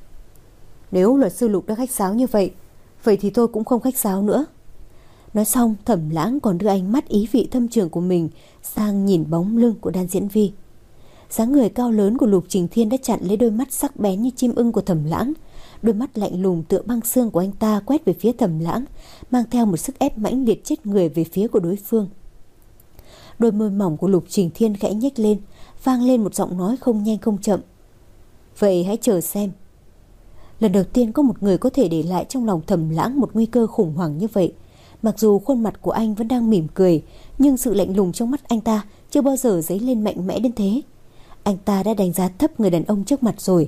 Nếu luật sư Lục đã khách sáo như vậy, vậy thì tôi cũng không khách sáo nữa. Nói xong, Thẩm Lãng còn đưa ánh mắt ý vị thâm trường của mình sang nhìn bóng lưng của Đan Diễn Vi. Dáng người cao lớn của Lục Trình Thiên đã chặn lấy đôi mắt sắc bén như chim ưng của Thẩm Lãng. Đôi mắt lạnh lùng tựa băng xương của anh ta quét về phía Thẩm Lãng, mang theo một sức ép mãnh liệt chết người về phía của đối phương. Đôi môi mỏng của Lục Trình Thiên khẽ nhếch lên, vang lên một giọng nói không nhanh không chậm. Vậy hãy chờ xem. Lần đầu tiên có một người có thể để lại trong lòng Thẩm Lãng một nguy cơ khủng hoảng như vậy. Mặc dù khuôn mặt của anh vẫn đang mỉm cười, nhưng sự lạnh lùng trong mắt anh ta chưa bao giờ dấy lên mạnh mẽ đến thế. Anh ta đã đánh giá thấp người đàn ông trước mặt rồi.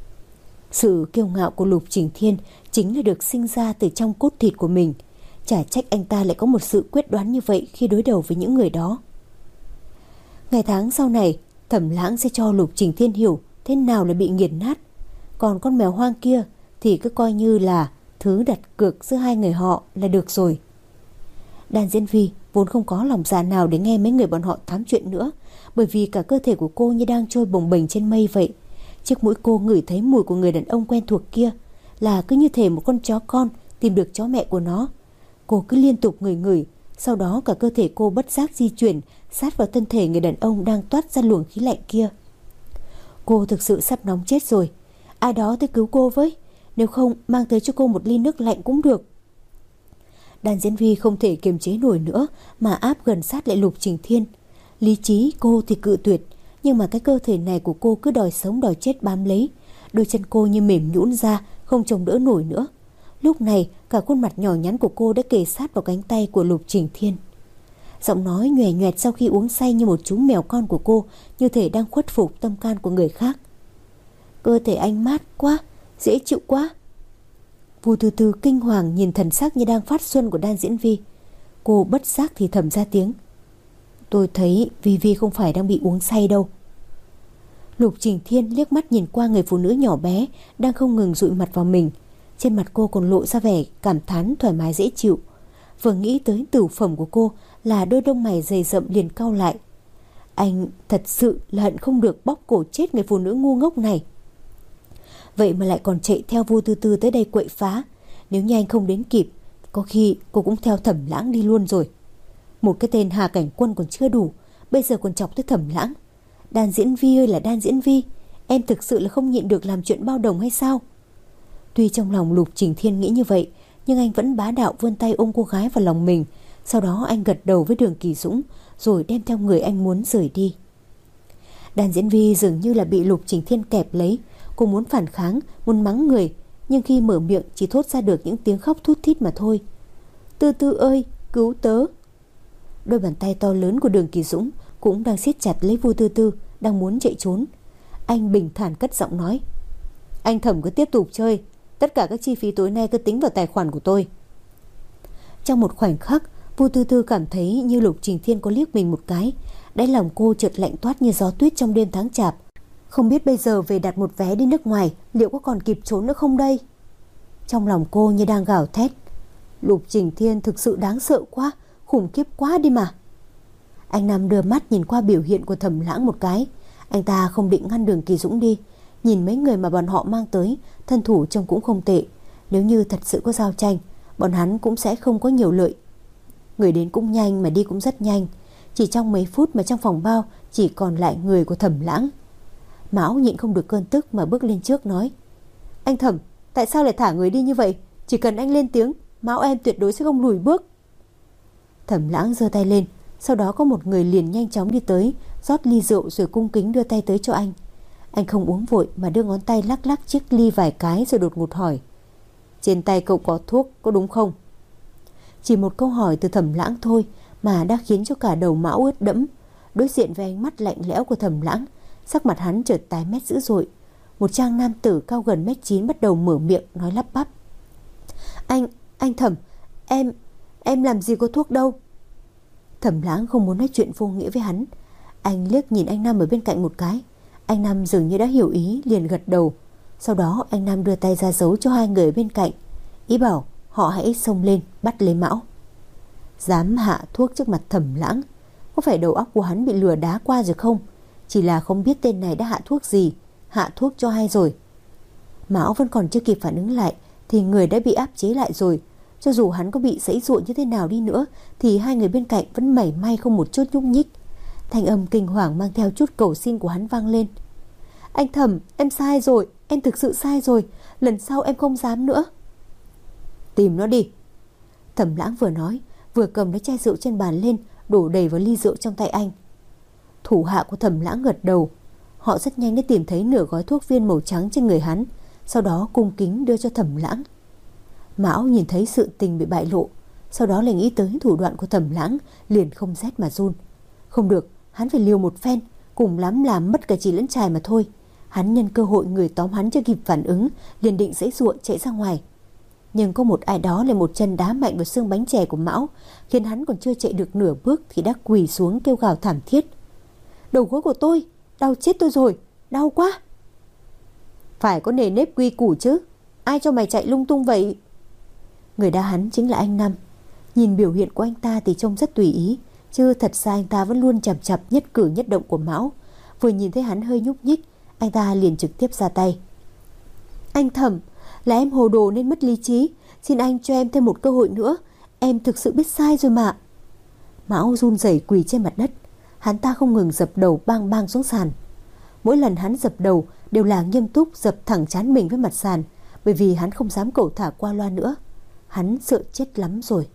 Sự kiêu ngạo của Lục Trình Thiên chính là được sinh ra từ trong cốt thịt của mình. Chả trách anh ta lại có một sự quyết đoán như vậy khi đối đầu với những người đó. Ngày tháng sau này, Thẩm Lãng sẽ cho Lục Trình Thiên hiểu thế nào là bị nghiền nát. Còn con mèo hoang kia thì cứ coi như là thứ đặt cược giữa hai người họ là được rồi. Đan Diễn Vi vốn không có lòng dạ nào để nghe mấy người bọn họ tám chuyện nữa, bởi vì cả cơ thể của cô như đang trôi bồng bềnh trên mây vậy. Chiếc mũi cô ngửi thấy mùi của người đàn ông quen thuộc kia, là cứ như thể một con chó con tìm được chó mẹ của nó. Cô cứ liên tục ngửi ngửi, sau đó cả cơ thể cô bất giác di chuyển sát vào thân thể người đàn ông đang toát ra luồng khí lạnh kia. Cô thực sự sắp nóng chết rồi. Ai đó tới cứu cô với, nếu không mang tới cho cô một ly nước lạnh cũng được. Đan Diễn Vi không thể kiềm chế nổi nữa mà áp gần sát lại Lục Trình Thiên. Lý trí cô thì cự tuyệt, nhưng mà cái cơ thể này của cô cứ đòi sống đòi chết bám lấy. Đôi chân cô như mềm nhũn ra, không chống đỡ nổi nữa. Lúc này cả khuôn mặt nhỏ nhắn của cô đã kề sát vào cánh tay của Lục Trình Thiên. Giọng nói nhoẻn nhoẹt sau khi uống say như một chú mèo con của cô như thể đang khuất phục tâm can của người khác. Cơ thể anh mát quá, dễ chịu quá. Vu Tư Tư kinh hoàng nhìn thần sắc như đang phát xuân của Đan Diễn Vi. Cô bất giác thì thầm ra tiếng: Tôi thấy Vi Vi không phải đang bị uống say đâu. Lục Trình Thiên liếc mắt nhìn qua người phụ nữ nhỏ bé đang không ngừng dụi mặt vào mình. Trên mặt cô còn lộ ra vẻ cảm thán thoải mái dễ chịu. Vừa nghĩ tới tửu phẩm của cô là đôi lông mày dày rậm liền cau lại. Anh thật sự là hận không được bóp cổ chết người phụ nữ ngu ngốc này. Vậy mà lại còn chạy theo Vu Tư Tư tới đây quậy phá. Nếu như anh không đến kịp, có khi cô cũng theo Thẩm Lãng đi luôn rồi. Một cái tên Hà Cảnh Quân còn chưa đủ, bây giờ còn chọc tới Thẩm Lãng. Đan Diễn Vi ơi là Đan Diễn Vi, em thực sự là không nhịn được làm chuyện bao đồng hay sao? Tuy trong lòng Lục Trình Thiên nghĩ như vậy, nhưng anh vẫn bá đạo vươn tay ôm cô gái vào lòng mình. Sau đó anh gật đầu với Đường Kỳ Dũng, rồi đem theo người anh muốn rời đi. Đan Diễn Vi dường như là bị Lục Trình Thiên kẹp lấy. Cô muốn phản kháng, muốn mắng người, nhưng khi mở miệng chỉ thốt ra được những tiếng khóc thút thít mà thôi. Tư Tư ơi, cứu tớ. Đôi bàn tay to lớn của Đường Kỳ Dũng cũng đang siết chặt lấy Vu Tư Tư, đang muốn chạy trốn. Anh bình thản cất giọng nói: Anh Thẩm cứ tiếp tục chơi, tất cả các chi phí tối nay cứ tính vào tài khoản của tôi. Trong một khoảnh khắc, Vu Tư Tư cảm thấy như Lục Trình Thiên có liếc mình một cái. Đáy lòng cô chợt lạnh toát như gió tuyết trong đêm tháng chạp. Không biết bây giờ về đặt một vé đi nước ngoài liệu có còn kịp trốn nữa không đây? Trong lòng cô như đang gào thét: Lục Trình Thiên thực sự đáng sợ quá, khủng khiếp quá đi mà. Anh Nam đưa mắt nhìn qua biểu hiện của Thẩm Lãng một cái. Anh ta không định ngăn Đường Kỳ Dũng đi. Nhìn mấy người mà bọn họ mang tới, thân thủ trông cũng không tệ. Nếu như thật sự có giao tranh, bọn hắn cũng sẽ không có nhiều lợi. Người đến cũng nhanh mà đi cũng rất nhanh. Chỉ trong mấy phút mà trong phòng bao chỉ còn lại người của Thẩm Lãng. Mão nhịn không được cơn tức mà bước lên trước nói: Anh Thẩm, tại sao lại thả người đi như vậy? Chỉ cần anh lên tiếng, Mão em tuyệt đối sẽ không lùi bước. Thẩm Lãng giơ tay lên, sau đó có một người liền nhanh chóng đi tới, rót ly rượu rồi cung kính đưa tay tới cho anh. Anh không uống vội mà đưa ngón tay lắc lắc chiếc ly vài cái rồi đột ngột hỏi: Trên tay cậu có thuốc, có đúng không? Chỉ một câu hỏi từ Thẩm Lãng thôi mà đã khiến cho cả đầu Mão ướt đẫm. Đối diện với ánh mắt lạnh lẽo của Thẩm Lãng, sắc mặt hắn chợt tái mét dữ dội. Một trang nam tử cao gần mét chín bắt đầu mở miệng nói lắp bắp: Anh, anh Thẩm, em, em làm gì có thuốc đâu. Thẩm Lãng không muốn nói chuyện vô nghĩa với hắn. Anh liếc nhìn anh Nam ở bên cạnh một cái. Anh Nam dường như đã hiểu ý, liền gật đầu. Sau đó anh Nam đưa tay ra dấu cho hai người ở bên cạnh, ý bảo họ hãy xông lên bắt lấy Mão. Dám hạ thuốc trước mặt Thẩm Lãng, có phải đầu óc của hắn bị lừa đá qua rồi không? Chỉ là không biết tên này đã hạ thuốc gì, hạ thuốc cho ai rồi. Mão vẫn còn chưa kịp phản ứng lại thì người đã bị áp chế lại rồi. Cho dù hắn có bị giãy giụa như thế nào đi nữa thì hai người bên cạnh vẫn mảy may không một chút nhúc nhích. Thanh âm kinh hoàng mang theo chút cầu xin của hắn vang lên: Anh Thẩm, em sai rồi, em thực sự sai rồi, lần sau em không dám nữa. Tìm nó đi. Thẩm Lãng vừa nói vừa cầm lấy chai rượu trên bàn lên, đổ đầy vào ly rượu trong tay anh. Thủ hạ của Thẩm Lãng gật đầu. Họ rất nhanh đã tìm thấy nửa gói thuốc viên màu trắng trên người hắn, sau đó cung kính đưa cho Thẩm Lãng. Mão nhìn thấy sự tình bị bại lộ, sau đó lại nghĩ tới thủ đoạn của Thẩm Lãng, liền không rét mà run. Không được, hắn phải liều một phen, cùng lắm làm mất cả chỉ lẫn trài mà thôi. Hắn nhân cơ hội người tóm hắn chưa kịp phản ứng, liền định giãy giụa chạy ra ngoài. Nhưng có một ai đó lại một chân đá mạnh vào xương bánh chè của Mão, khiến hắn còn chưa chạy được nửa bước thì đã quỳ xuống kêu gào thảm thiết: Đầu gối của tôi, đau chết tôi rồi, đau quá. Phải có nề nếp quy củ chứ. Ai cho mày chạy lung tung vậy? Người đá hắn chính là anh Năm. Nhìn biểu hiện của anh ta thì trông rất tùy ý, chứ thật ra anh ta vẫn luôn chằm chằm nhất cử nhất động của Mão. Vừa nhìn thấy hắn hơi nhúc nhích, anh ta liền trực tiếp ra tay. Anh Thẩm, là em hồ đồ nên mất lý trí, xin anh cho em thêm một cơ hội nữa. Em thực sự biết sai rồi mà. Mão run rẩy quỳ trên mặt đất. Hắn ta không ngừng dập đầu bang bang xuống sàn. Mỗi lần hắn dập đầu đều là nghiêm túc dập thẳng trán mình với mặt sàn, bởi vì hắn không dám cẩu thả qua loa nữa. Hắn sợ chết lắm rồi.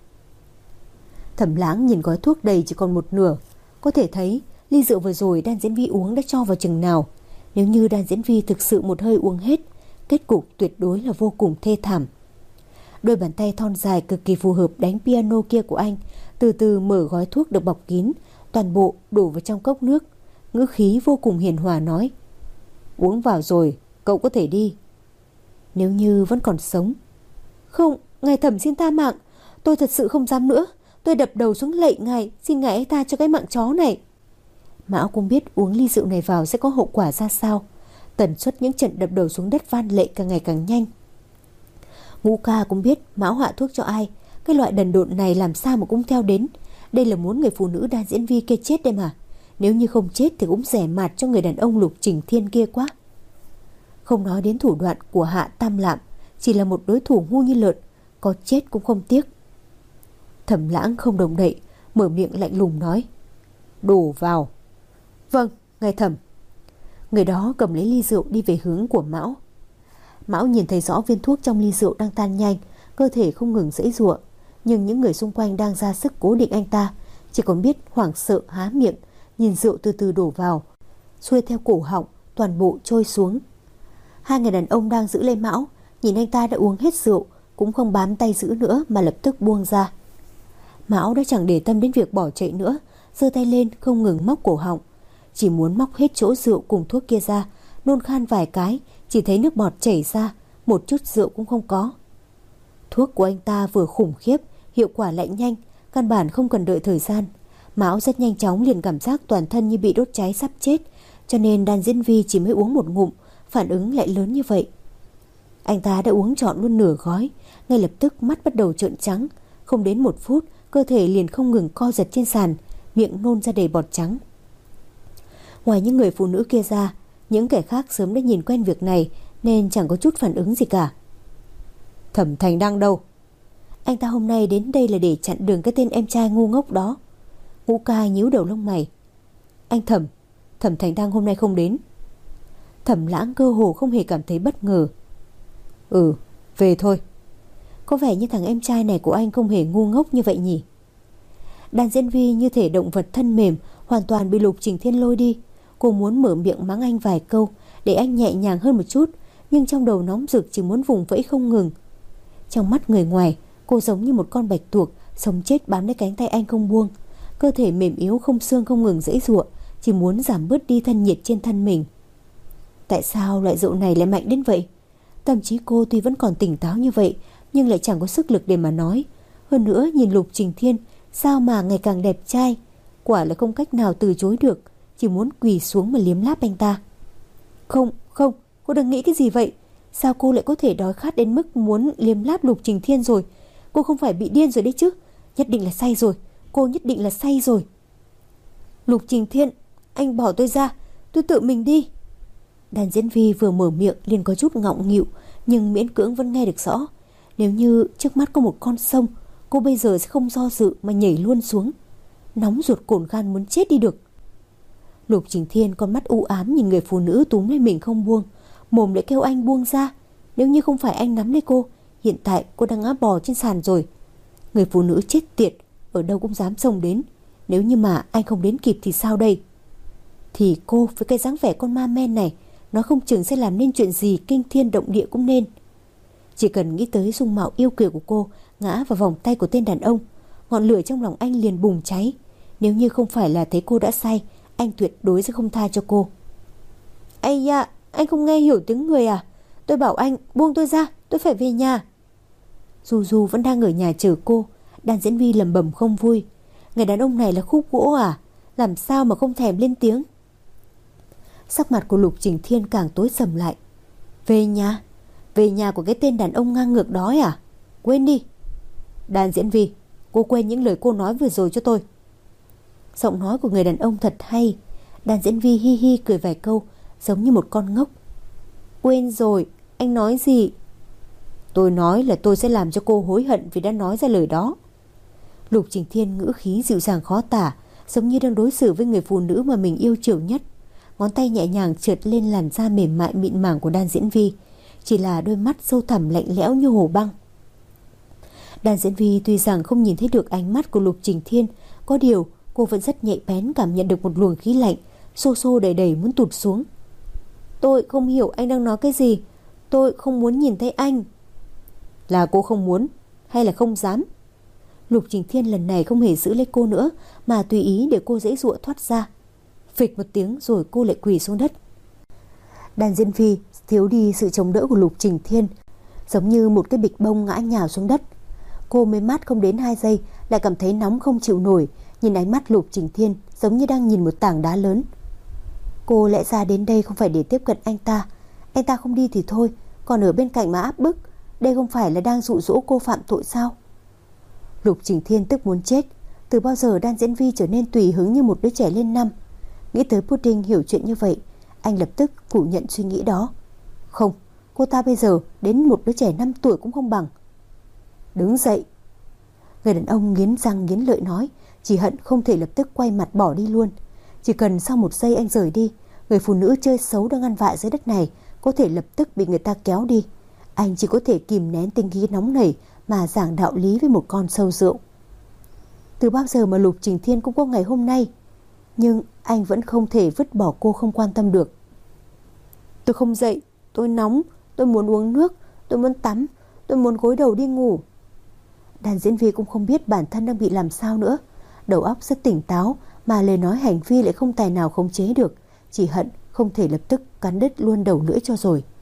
Thẩm Lãng nhìn gói thuốc đầy chỉ còn một nửa. Có thể thấy ly rượu vừa rồi Đan Diễn Vi uống đã cho vào chừng nào. Nếu như Đan Diễn Vi thực sự một hơi uống hết, kết cục tuyệt đối là vô cùng thê thảm. Đôi bàn tay thon dài cực kỳ phù hợp đánh piano kia của anh từ từ mở gói thuốc được bọc kín, toàn bộ đổ vào trong cốc nước. Ngữ khí vô cùng hiền hòa nói: Uống vào rồi, cậu có thể đi. Nếu như vẫn còn sống. Không, ngài Thẩm xin tha mạng. Tôi thật sự không dám nữa. Tôi đập đầu xuống lạy ngài, xin ngài hãy tha cho cái mạng chó này. Mão cũng biết uống ly rượu này vào sẽ có hậu quả ra sao. Tần suất những trận đập đầu xuống đất van lệ càng ngày càng nhanh. Ngũ ca cũng biết Mão hạ thuốc cho ai. Cái loại đần độn này làm sao mà cũng theo đến. Đây là muốn người phụ nữ Đan Diễn Vi kia chết đây mà. Nếu như không chết thì cũng rẻ mạt cho người đàn ông Lục Trình Thiên kia quá. Không nói đến thủ đoạn của Hạ Tam Lạm, chỉ là một đối thủ ngu như lợn, có chết cũng không tiếc. Thẩm Lãng không động đậy, mở miệng lạnh lùng nói: Đổ vào. Vâng, ngài Thẩm. Người đó cầm lấy ly rượu đi về hướng của Mão. Mão nhìn thấy rõ viên thuốc trong ly rượu đang tan nhanh, cơ thể không ngừng giãy giụa, nhưng những người xung quanh đang ra sức cố định anh ta, chỉ còn biết hoảng sợ há miệng, nhìn rượu từ từ đổ vào, xuôi theo cổ họng, toàn bộ trôi xuống. Hai người đàn ông đang giữ lấy Mão, nhìn anh ta đã uống hết rượu, cũng không bám tay giữ nữa mà lập tức buông ra. Mão đã chẳng để tâm đến việc bỏ chạy nữa, giơ tay lên không ngừng móc cổ họng, chỉ muốn móc hết chỗ rượu cùng thuốc kia ra, nôn khan vài cái, chỉ thấy nước bọt chảy ra, một chút rượu cũng không có. Thuốc của anh ta vừa khủng khiếp, hiệu quả lại nhanh, căn bản không cần đợi thời gian. Mão rất nhanh chóng liền cảm giác toàn thân như bị đốt cháy sắp chết, cho nên Đan Diễn Vi chỉ mới uống một ngụm, phản ứng lại lớn như vậy. Anh ta đã uống trọn luôn nửa gói, ngay lập tức mắt bắt đầu trợn trắng, không đến một phút, cơ thể liền không ngừng co giật trên sàn, miệng nôn ra đầy bọt trắng. Ngoài những người phụ nữ kia ra, những kẻ khác sớm đã nhìn quen việc này nên chẳng có chút phản ứng gì cả. Thẩm Thành Đăng đâu? Anh ta hôm nay đến đây là để chặn đường cái tên em trai ngu ngốc đó. Ngũ ca nhíu đầu lông mày. Anh Thẩm, Thẩm Thành Đăng hôm nay không đến. Thẩm Lãng cơ hồ không hề cảm thấy bất ngờ. Ừ, về thôi. Có vẻ như thằng em trai này của anh không hề ngu ngốc như vậy nhỉ. Đan Diễn Vi như thể động vật thân mềm, hoàn toàn bị Lục Trình Thiên lôi đi. Cô muốn mở miệng mắng anh vài câu để anh nhẹ nhàng hơn một chút, nhưng trong đầu nóng rực chỉ muốn vùng vẫy không ngừng. Trong mắt người ngoài, cô giống như một con bạch tuộc sống chết bám lấy cánh tay anh không buông. Cơ thể mềm yếu không xương không ngừng giãy giụa, chỉ muốn giảm bớt đi thân nhiệt trên thân mình. Tại sao loại rượu này lại mạnh đến vậy? Tâm trí cô tuy vẫn còn tỉnh táo như vậy, nhưng lại chẳng có sức lực để mà nói. Hơn nữa nhìn Lục Trình Thiên sao mà ngày càng đẹp trai, quả là không cách nào từ chối được, chỉ muốn quỳ xuống mà liếm láp anh ta. Không, không, cô đang nghĩ cái gì vậy? Sao cô lại có thể đói khát đến mức muốn liếm láp Lục Trình Thiên rồi? Cô không phải bị điên rồi đấy chứ? Nhất định là say rồi, cô nhất định là say rồi. Lục Trình Thiên, anh bỏ tôi ra, tôi tự mình đi. Đan Diễn Vi vừa mở miệng liền có chút ngọng nghịu, nhưng miễn cưỡng vẫn nghe được rõ. Nếu như trước mắt có một con sông, cô bây giờ sẽ không do dự mà nhảy luôn xuống. Nóng ruột cồn gan muốn chết đi được. Lục Trình Thiên con mắt u ám nhìn người phụ nữ túm lấy mình không buông, mồm lại kêu anh buông ra. Nếu như không phải anh nắm lấy cô, hiện tại cô đang ngã bò trên sàn rồi. Người phụ nữ chết tiệt ở đâu cũng dám xông đến. Nếu như mà anh không đến kịp thì sao đây? Thì cô với cái dáng vẻ con ma men này, nó không chừng sẽ làm nên chuyện gì kinh thiên động địa cũng nên. Chỉ cần nghĩ tới dung mạo yêu kiều của cô ngã vào vòng tay của tên đàn ông, ngọn lửa trong lòng anh liền bùng cháy. Nếu như không phải là thấy cô đã say, anh tuyệt đối sẽ không tha cho cô. Ây da, anh không nghe hiểu tiếng người à? Tôi bảo anh buông tôi ra, tôi phải về nhà. Du Du vẫn đang ở nhà chờ cô. Đan Diễn Vi lầm bầm không vui. Người đàn ông này là khúc gỗ à? Làm sao mà không thèm lên tiếng? Sắc mặt của Lục Trình Thiên càng tối sầm lại. Về nhà? Về nhà của cái tên đàn ông ngang ngược đó à? Quên đi. Đan Diễn Vi, cô quên những lời cô nói vừa rồi cho tôi. Giọng nói của người đàn ông thật hay. Đan Diễn Vi hi hi cười vài câu, giống như một con ngốc. Quên rồi, anh nói gì? Tôi nói là tôi sẽ làm cho cô hối hận vì đã nói ra lời đó. Lục Trình Thiên ngữ khí dịu dàng khó tả, giống như đang đối xử với người phụ nữ mà mình yêu chiều nhất. Ngón tay nhẹ nhàng trượt lên làn da mềm mại mịn màng của Đan Diễn Vi, chỉ là đôi mắt sâu thẳm lạnh lẽo như hồ băng. Đan Diễn Vi tuy rằng không nhìn thấy được ánh mắt của Lục Trình Thiên, có điều cô vẫn rất nhạy bén cảm nhận được một luồng khí lạnh xô xô đầy đầy muốn tụt xuống. Tôi không hiểu anh đang nói cái gì. Tôi không muốn nhìn thấy anh. Là cô không muốn hay là không dám? Lục Trình Thiên lần này không hề giữ lấy cô nữa, mà tùy ý để cô dễ dụa thoát ra. Phịch một tiếng rồi cô lại quỳ xuống đất. Đan Diễn Vi thiếu đi sự chống đỡ của Lục Trình Thiên, giống như một cái bịch bông ngã nhào xuống đất. Cô mới mát không đến hai giây lại cảm thấy nóng không chịu nổi, nhìn ánh mắt Lục Trình Thiên giống như đang nhìn một tảng đá lớn. Cô lẽ ra đến đây không phải để tiếp cận anh ta. Anh ta không đi thì thôi, còn ở bên cạnh mà áp bức. Đây không phải là đang dụ dỗ cô phạm tội sao? Lục Trình Thiên tức muốn chết. Từ bao giờ Đan Diễn Vi trở nên tùy hứng như một đứa trẻ lên năm? Nghĩ tới Pudding hiểu chuyện như vậy, anh lập tức phủ nhận suy nghĩ đó. Không, cô ta bây giờ đến một đứa trẻ năm tuổi cũng không bằng. Đứng dậy. Người đàn ông nghiến răng nghiến lợi nói, chỉ hận không thể lập tức quay mặt bỏ đi luôn. Chỉ cần sau một giây anh rời đi, người phụ nữ chơi xấu đang ăn vạ dưới đất này có thể lập tức bị người ta kéo đi. Anh chỉ có thể kìm nén tình khí nóng nảy mà giảng đạo lý với một con sâu rượu. Từ bao giờ mà Lục Trình Thiên cũng có ngày hôm nay, nhưng anh vẫn không thể vứt bỏ cô không quan tâm được. Tôi không dậy, tôi nóng, tôi muốn uống nước, tôi muốn tắm, tôi muốn gối đầu đi ngủ. Đan Diễn Vi cũng không biết bản thân đang bị làm sao nữa. Đầu óc rất tỉnh táo, mà lời nói hành vi lại không tài nào khống chế được. Chỉ hận không thể lập tức cắn đứt luôn đầu lưỡi cho rồi.